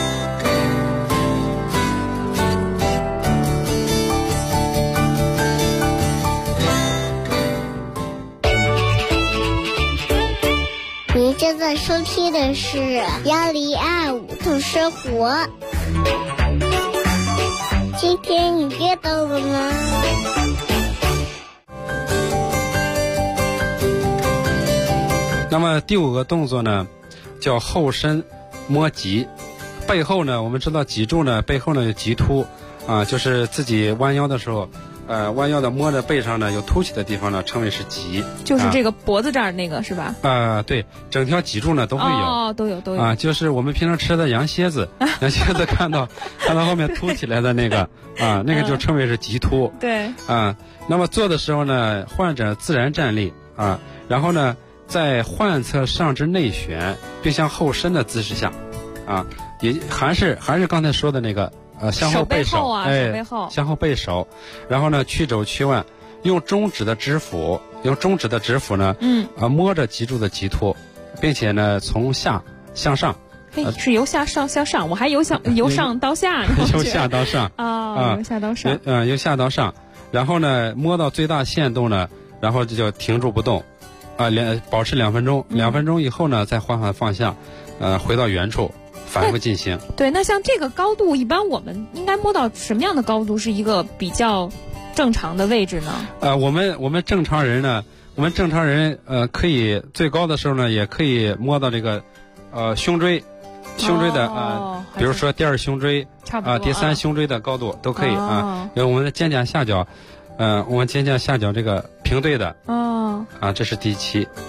Speaker 10: 您正在收听的是1025动生活。今天你跌倒了吗？
Speaker 5: 那么第5个动作呢，叫后伸摸脊。背后呢，我们知道脊柱呢，背后呢有棘突就是自己弯腰的时候，弯腰的摸着背上呢有凸起的地方呢，称为是脊。
Speaker 9: 就是这个脖子这儿那个是吧？
Speaker 5: 对，整条脊柱呢都会有。
Speaker 9: 都有。
Speaker 5: 就是我们平常吃的羊蝎子，羊蝎子看到后面凸起来的那个那个就称为是棘突。
Speaker 9: 对。
Speaker 5: 那么做的时候呢，患者自然站立然后呢，在患侧上肢内旋并向后伸的姿势下也还是刚才说的那个向后背手向后背手，然后呢屈肘屈腕，用中指的指腹呢摸着脊柱的棘突，并且呢从下向上。
Speaker 9: 是由下向上，我还由上到下。
Speaker 5: 由下到上
Speaker 9: 由下到上。
Speaker 5: 由下到上，然后呢摸到最大限度呢，然后就停住不动保持2分钟，2分钟以后呢再缓缓放下，回到原处。反复进行。
Speaker 9: 对，那像这个高度，一般我们应该摸到什么样的高度是一个比较正常的位置呢？
Speaker 5: 我们正常人呢，可以最高的时候呢，也可以摸到这个胸椎的比如说第2胸椎第3胸椎的高度都可以因为我们的肩胛下角，我们肩胛下角这个平对的这是第7。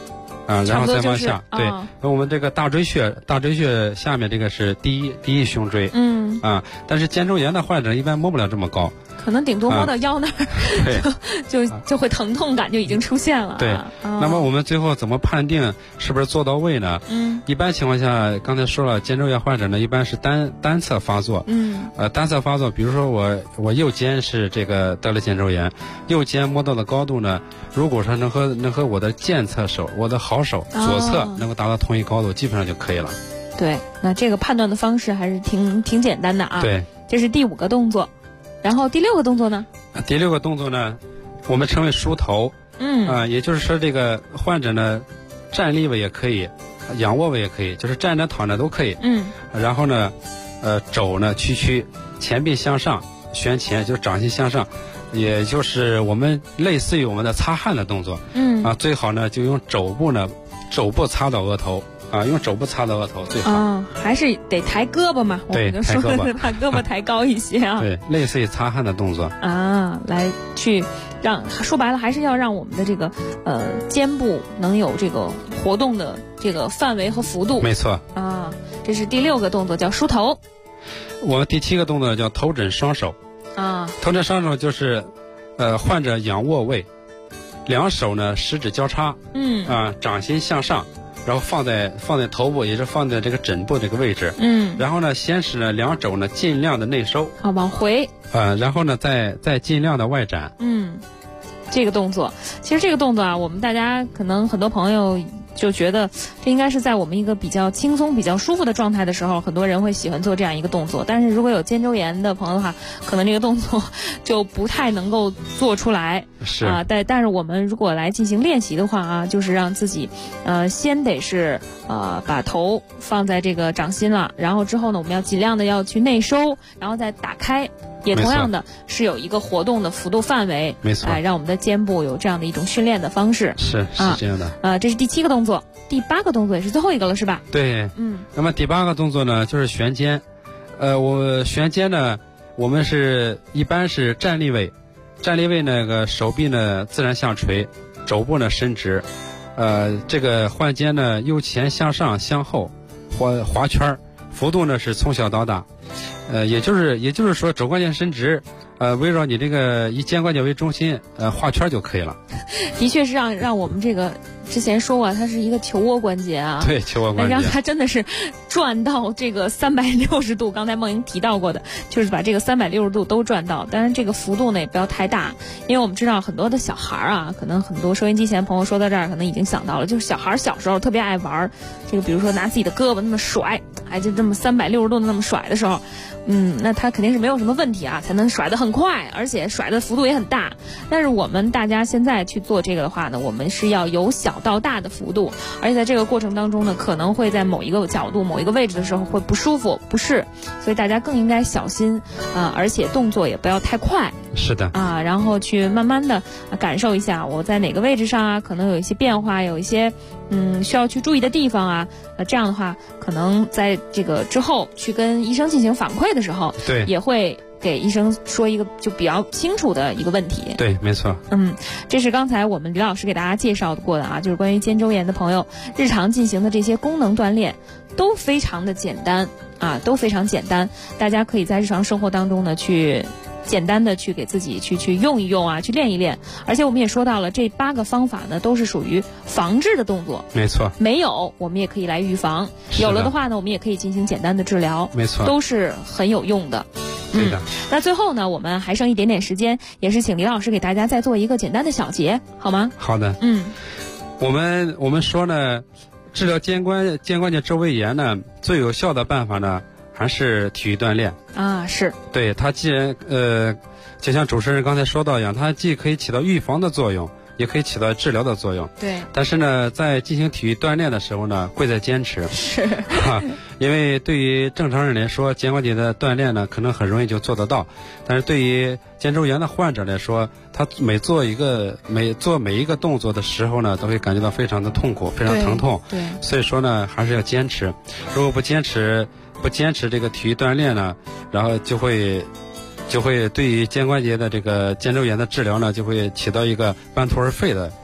Speaker 5: 然后再往下，对，我们这个大椎穴下面这个是第一胸椎，但是肩周炎的患者一般摸不了这么高，
Speaker 9: 可能顶多摸到腰那儿，就会疼痛感就已经出现了。
Speaker 5: 对，那么我们最后怎么判定是不是做到位呢？一般情况下，刚才说了，肩周炎患者呢一般是单侧发作，单侧发作，比如说我右肩是这个得了肩周炎，右肩摸到的高度呢，如果说能和我的健侧手，我的好手左侧能够达到同一高度，基本上就可以了。
Speaker 9: 对，那这个判断的方式还是挺简单的啊。
Speaker 5: 对，
Speaker 9: 这是第5个动作，然后第6个动作呢？
Speaker 5: 第6个动作呢，我们称为梳头。也就是说这个患者呢，站立位也可以，仰卧位也可以，就是站着躺着都可以。然后呢，肘呢屈，前臂向上旋前，就是掌心向上，也就是我们类似于我们的擦汗的动作。最好呢就用肘部擦到额头。用肘部擦到额头最好。
Speaker 9: 还是得抬胳膊嘛。
Speaker 5: 对，
Speaker 9: 抬胳膊，把胳膊抬高一些啊。
Speaker 5: 对，类似于擦汗的动作
Speaker 9: 来去说白了还是要让我们的这个肩部能有这个活动的这个范围和幅度。
Speaker 5: 没错。
Speaker 9: 这是第6个动作，叫梳头。
Speaker 5: 我们第7个动作叫头枕双手。头枕双手就是患者仰卧位，两手呢食指交叉，掌心向上。然后放在头部，也是放在这个枕部这个位置。然后呢，先是呢两肘呢尽量的内收，
Speaker 9: 往回。
Speaker 5: 然后呢再尽量的外展。
Speaker 9: 这个动作，其实这个动作啊，我们大家可能很多朋友就觉得这应该是在我们一个比较轻松、比较舒服的状态的时候，很多人会喜欢做这样一个动作。但是如果有肩周炎的朋友的话，可能这个动作就不太能够做出来。
Speaker 5: 是
Speaker 9: 但是我们如果来进行练习的话啊，就是让自己先得是把头放在这个掌心了，然后之后呢，我们要尽量的要去内收，然后再打开。也同样的是有一个活动的幅度范围，
Speaker 5: 没错，
Speaker 9: 让我们的肩部有这样的一种训练的方式。
Speaker 5: 是这样的。
Speaker 9: 这是第7个动作，第8个动作也是最后一个了，是吧？
Speaker 5: 对。那么第8个动作呢，就是旋肩。我旋肩呢，我们一般是站立位，那个手臂呢自然下垂，肘部呢伸直。这个换肩呢由前向上向后划圈，幅度呢是从小到大。也就是说肘关节伸直，围绕你这个以肩关节为中心，画圈就可以了。
Speaker 9: 的确是让我们这个之前说过，它是一个球窝关节啊。
Speaker 5: 对，球窝关节。
Speaker 9: 让它真的是转到这个360度。刚才梦莹提到过的，就是把这个360度都转到。当然，这个幅度呢也不要太大，因为我们知道很多的小孩啊，可能很多收音机前朋友说到这儿，可能已经想到了，就是小孩小时候特别爱玩这个，比如说拿自己的胳膊那么甩，还就这么360度那么甩的时候。那他肯定是没有什么问题啊，才能甩得很快，而且甩的幅度也很大。但是我们大家现在去做这个的话呢，我们是要由小到大的幅度，而且在这个过程当中呢，可能会在某一个角度、某一个位置的时候会不舒服、不适，所以大家更应该小心而且动作也不要太快。
Speaker 5: 是的
Speaker 9: 然后去慢慢的感受一下我在哪个位置上啊，可能有一些变化，有一些需要去注意的地方啊。这样的话，可能在这个之后去跟医生进行反馈的时候，
Speaker 5: 对，
Speaker 9: 也会给医生说一个就比较清楚的一个问题。
Speaker 5: 对，没错。
Speaker 9: 这是刚才我们李老师给大家介绍过的啊，就是关于肩周炎的朋友日常进行的这些功能锻炼都非常的简单都非常简单，大家可以在日常生活当中呢去简单的去给自己去用一用去练一练。而且我们也说到了，这8个方法呢都是属于防治的动作。
Speaker 5: 没错。
Speaker 9: 没有我们也可以来预防，有了的话呢我们也可以进行简单的治疗。
Speaker 5: 没错，
Speaker 9: 都是很有用的。
Speaker 5: 对的。
Speaker 9: 那最后呢，我们还剩一点点时间，也是请李老师给大家再做一个简单的小结，好吗？
Speaker 5: 好的。我们说呢，治疗肩关节周围炎呢，最有效的办法呢还是体育锻炼
Speaker 9: 是。
Speaker 5: 对，它既然就像主持人刚才说到一样，它既可以起到预防的作用，也可以起到治疗的作用。
Speaker 9: 对。
Speaker 5: 但是呢，在进行体育锻炼的时候呢，贵在坚持。
Speaker 9: 是。
Speaker 5: 因为对于正常人来说，肩关节的锻炼呢，可能很容易就做得到，但是对于肩周炎的患者来说，他每做每一个动作的时候呢，都会感觉到非常的痛苦，非常疼痛。
Speaker 9: 对。
Speaker 5: 所以说呢，还是要坚持。如果不坚持这个体育锻炼呢，然后就会对于肩关节的这个肩周炎的治疗呢，就会起到一个半途而废的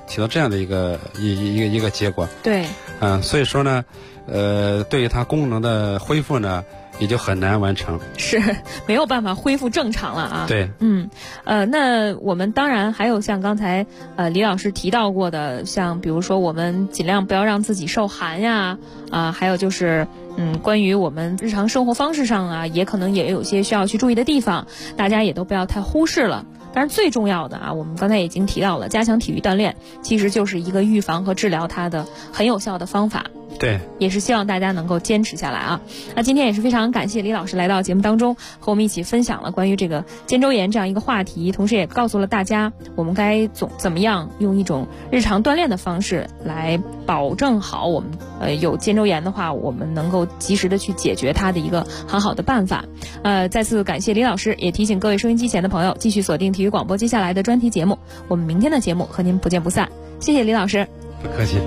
Speaker 5: 起到这样的一个结果。
Speaker 9: 对，
Speaker 5: 所以说呢，对于它功能的恢复呢，也就很难完成，
Speaker 9: 是没有办法恢复正常了啊。
Speaker 5: 对，
Speaker 9: 那我们当然还有像刚才李老师提到过的，像比如说我们尽量不要让自己受寒呀，还有就是关于我们日常生活方式上啊，也可能也有些需要去注意的地方，大家也都不要太忽视了。但是最重要的啊，我们刚才已经提到了，加强体育锻炼其实就是一个预防和治疗它的很有效的方法。
Speaker 5: 对，
Speaker 9: 也是希望大家能够坚持下来啊。那今天也是非常感谢李老师来到节目当中，和我们一起分享了关于这个肩周炎这样一个话题，同时也告诉了大家我们该怎么样用一种日常锻炼的方式来保证好我们有肩周炎的话，我们能够及时的去解决它的一个很好的办法。再次感谢李老师，也提醒各位收音机前的朋友继续锁定体育广播接下来的专题节目，我们明天的节目和您不见不散。谢谢李老师。
Speaker 5: 不客气。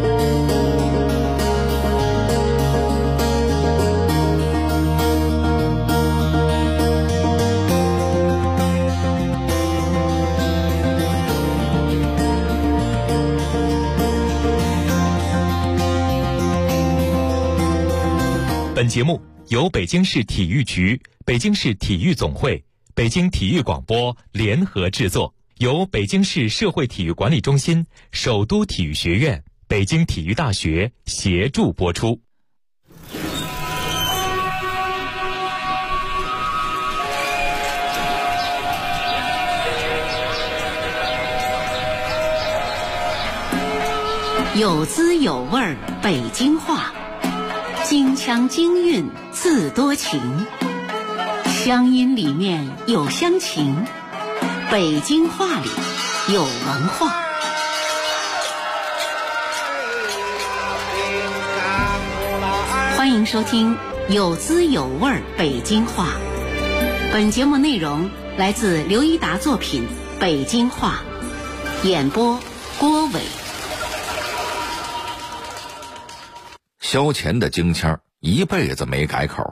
Speaker 8: 本节目由北京市体育局、北京市体育总会、北京体育广播联合制作，由北京市社会体育管理中心、首都体育学院、北京体育大学协助播出。
Speaker 1: 有滋有味儿北京话，京腔京韵自多情，乡音里面有乡情，北京话里有文化。欢迎收听有滋有味儿北京话。本节目内容来自刘一达作品《北京话》，演播郭伟。
Speaker 11: 萧乾的京腔一辈子没改口。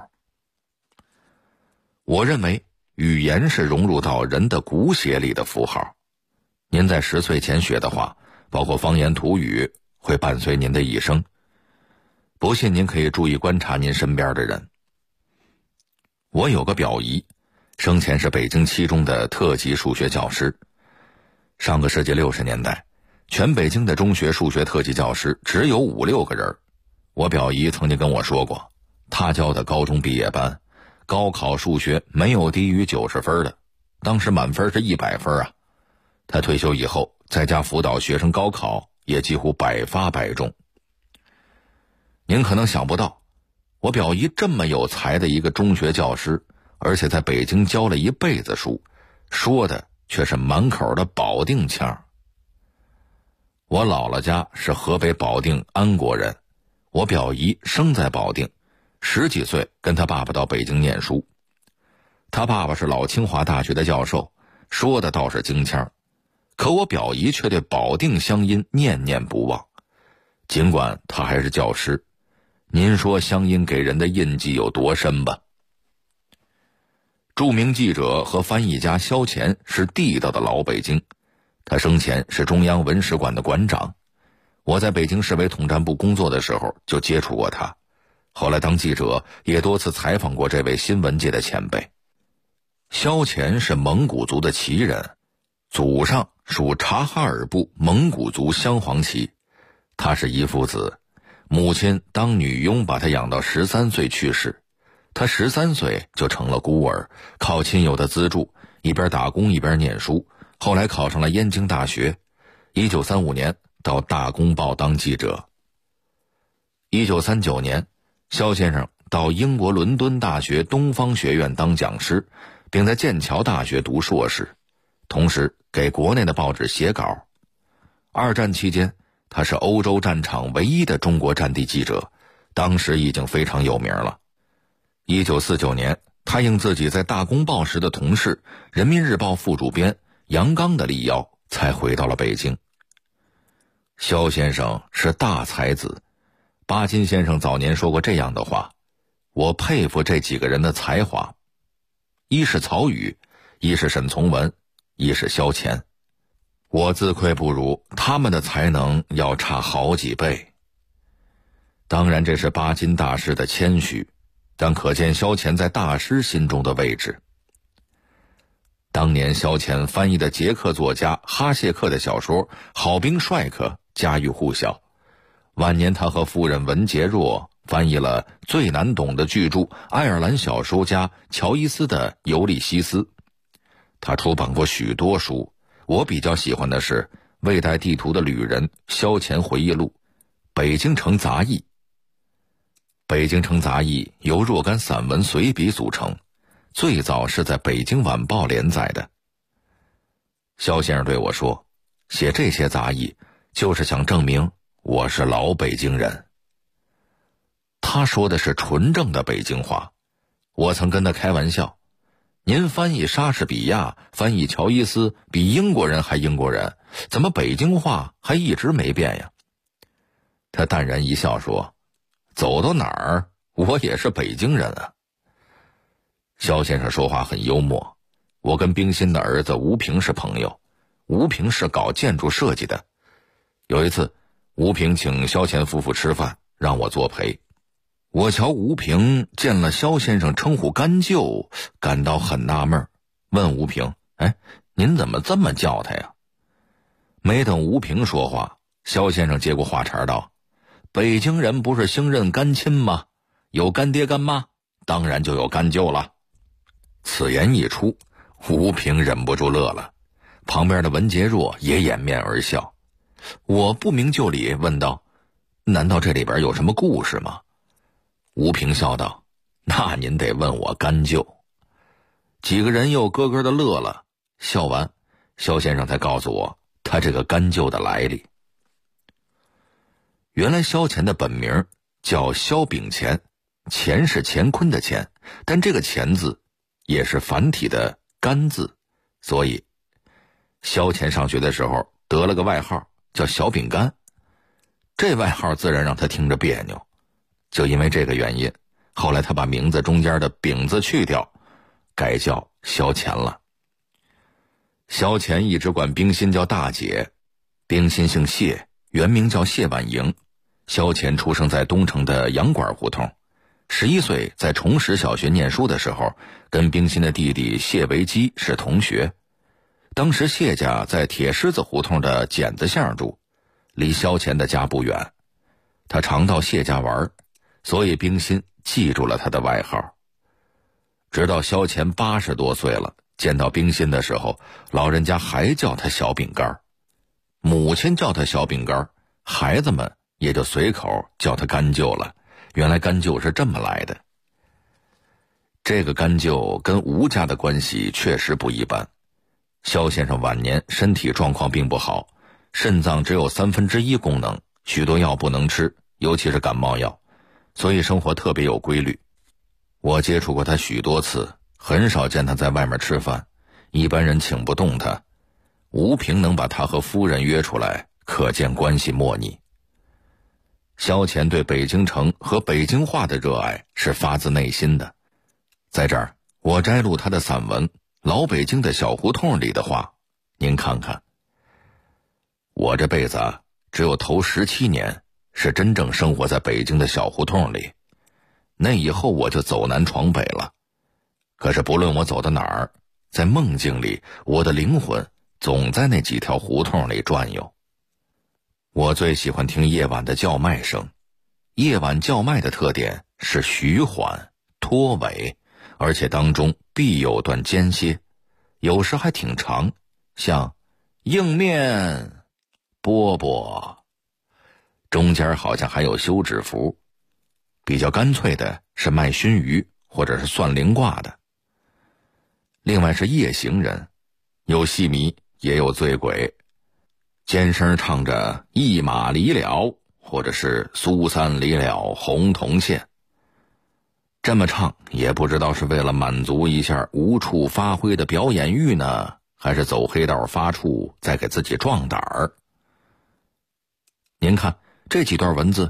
Speaker 11: 我认为语言是融入到人的骨血里的符号。您在10岁前学的话，包括方言土语，会伴随您的一生。不信您可以注意观察您身边的人。我有个表姨，生前是北京七中的特级数学教师。上个世纪60年代，全北京的中学数学特级教师只有5-6个人。我表姨曾经跟我说过，她教的高中毕业班，高考数学没有低于90分的，当时满分是100分啊。她退休以后，在家辅导学生高考，也几乎百发百中。您可能想不到，我表姨这么有才的一个中学教师，而且在北京教了一辈子书，说的却是满口的保定腔。我姥姥家是河北保定安国人，我表姨生在保定，10几岁跟他爸爸到北京念书。他爸爸是老清华大学的教授，说的倒是京腔，可我表姨却对保定乡音念念不忘。尽管他还是教师，您说乡音给人的印记有多深吧？著名记者和翻译家萧乾是地道的老北京，他生前是中央文史馆的馆长。我在北京市委统战部工作的时候就接触过他，后来当记者也多次采访过这位新闻界的前辈。萧乾是蒙古族的旗人，祖上属察哈尔部蒙古族镶黄旗。他是一父子，母亲当女佣把他养到13岁去世，他13岁就成了孤儿，靠亲友的资助，一边打工一边念书，后来考上了燕京大学。1935年到大公报当记者。1939年，萧先生到英国伦敦大学东方学院当讲师，并在剑桥大学读硕士，同时给国内的报纸写稿。2战期间，他是欧洲战场唯一的中国战地记者，当时已经非常有名了。1949年，他应自己在大公报时的同事、人民日报副主编杨刚的力邀，才回到了北京。萧先生是大才子，巴金先生早年说过这样的话，我佩服这几个人的才华，一是曹禺，一是沈从文，一是萧乾。 我自愧不如，他们的才能要差好几倍。当然这是巴金大师的谦虚，但可见萧乾在大师心中的位置。当年萧乾翻译的捷克作家哈谢克的小说《好兵帅克》家喻户晓，晚年他和夫人文洁若翻译了最难懂的巨著爱尔兰小说家乔伊斯的《尤利西斯》。他出版过许多书，我比较喜欢的是《未带地图的旅人》萧乾回忆录、北京城杂役。北京城杂役由若干散文随笔组成，最早是在北京晚报连载的。萧先生对我说，写这些杂役就是想证明我是老北京人。他说的是纯正的北京话，我曾跟他开玩笑，您翻译莎士比亚、翻译乔伊斯比英国人还英国人，怎么北京话还一直没变呀？他淡然一笑说，走到哪儿我也是北京人啊。萧先生说话很幽默，我跟冰心的儿子吴平是朋友，吴平是搞建筑设计的。有一次吴平请萧乾夫妇吃饭，让我作陪。我瞧吴平见了萧先生称呼干舅，感到很纳闷，问吴平，您怎么这么叫他呀？没等吴平说话，萧先生接过话茬道，北京人不是兴认干亲吗？有干爹干妈，当然就有干舅了。此言一出，吴平忍不住乐了，旁边的文洁若也掩面而笑。我不明就里问道，难道这里边有什么故事吗？吴平笑道，那您得问我干舅。几个人又咯咯的乐了，笑完萧先生才告诉我他这个干舅的来历。原来萧乾的本名叫萧秉乾，乾是乾坤的乾，但这个乾字也是繁体的干字，所以萧乾上学的时候得了个外号叫小饼干，这外号自然让他听着别扭。就因为这个原因，后来他把名字中间的饼字去掉，改叫萧乾了。萧乾一直管冰心叫大姐，冰心姓谢，原名叫谢婉莹。萧乾出生在东城的洋馆胡同，11岁在崇实小学念书的时候，跟冰心的弟弟谢维基是同学。当时谢家在铁狮子胡同的剪子巷住，离萧乾的家不远。他常到谢家玩，所以冰心记住了他的外号。直到萧乾80多岁了，见到冰心的时候，老人家还叫他小饼干，母亲叫他小饼干，孩子们也就随口叫他干舅了。原来干舅是这么来的。这个干舅跟吴家的关系确实不一般。萧先生晚年身体状况并不好，肾脏只有1/3功能，许多药不能吃，尤其是感冒药，所以生活特别有规律。我接触过他许多次，很少见他在外面吃饭，一般人请不动他。吴平能把他和夫人约出来，可见关系莫逆。萧乾对北京城和北京话的热爱是发自内心的。在这儿我摘录他的散文《老北京的小胡同》里的话，您看看。我这辈子只有头17年是真正生活在北京的小胡同里，那以后我就走南闯北了。可是不论我走到哪儿，在梦境里我的灵魂总在那几条胡同里转悠。我最喜欢听夜晚的叫卖声，夜晚叫卖的特点是徐缓拖尾，而且当中必有段间歇，有时还挺长，像硬面饽饽，中间好像还有休止符。比较干脆的是卖熏鱼或者是算灵卦的。另外是夜行人，有戏迷也有醉鬼，尖声唱着一马离了，或者是苏三离了红铜线。这么唱也不知道是为了满足一下无处发挥的表演欲呢，还是走黑道发怵再给自己壮胆儿。您看这几段文字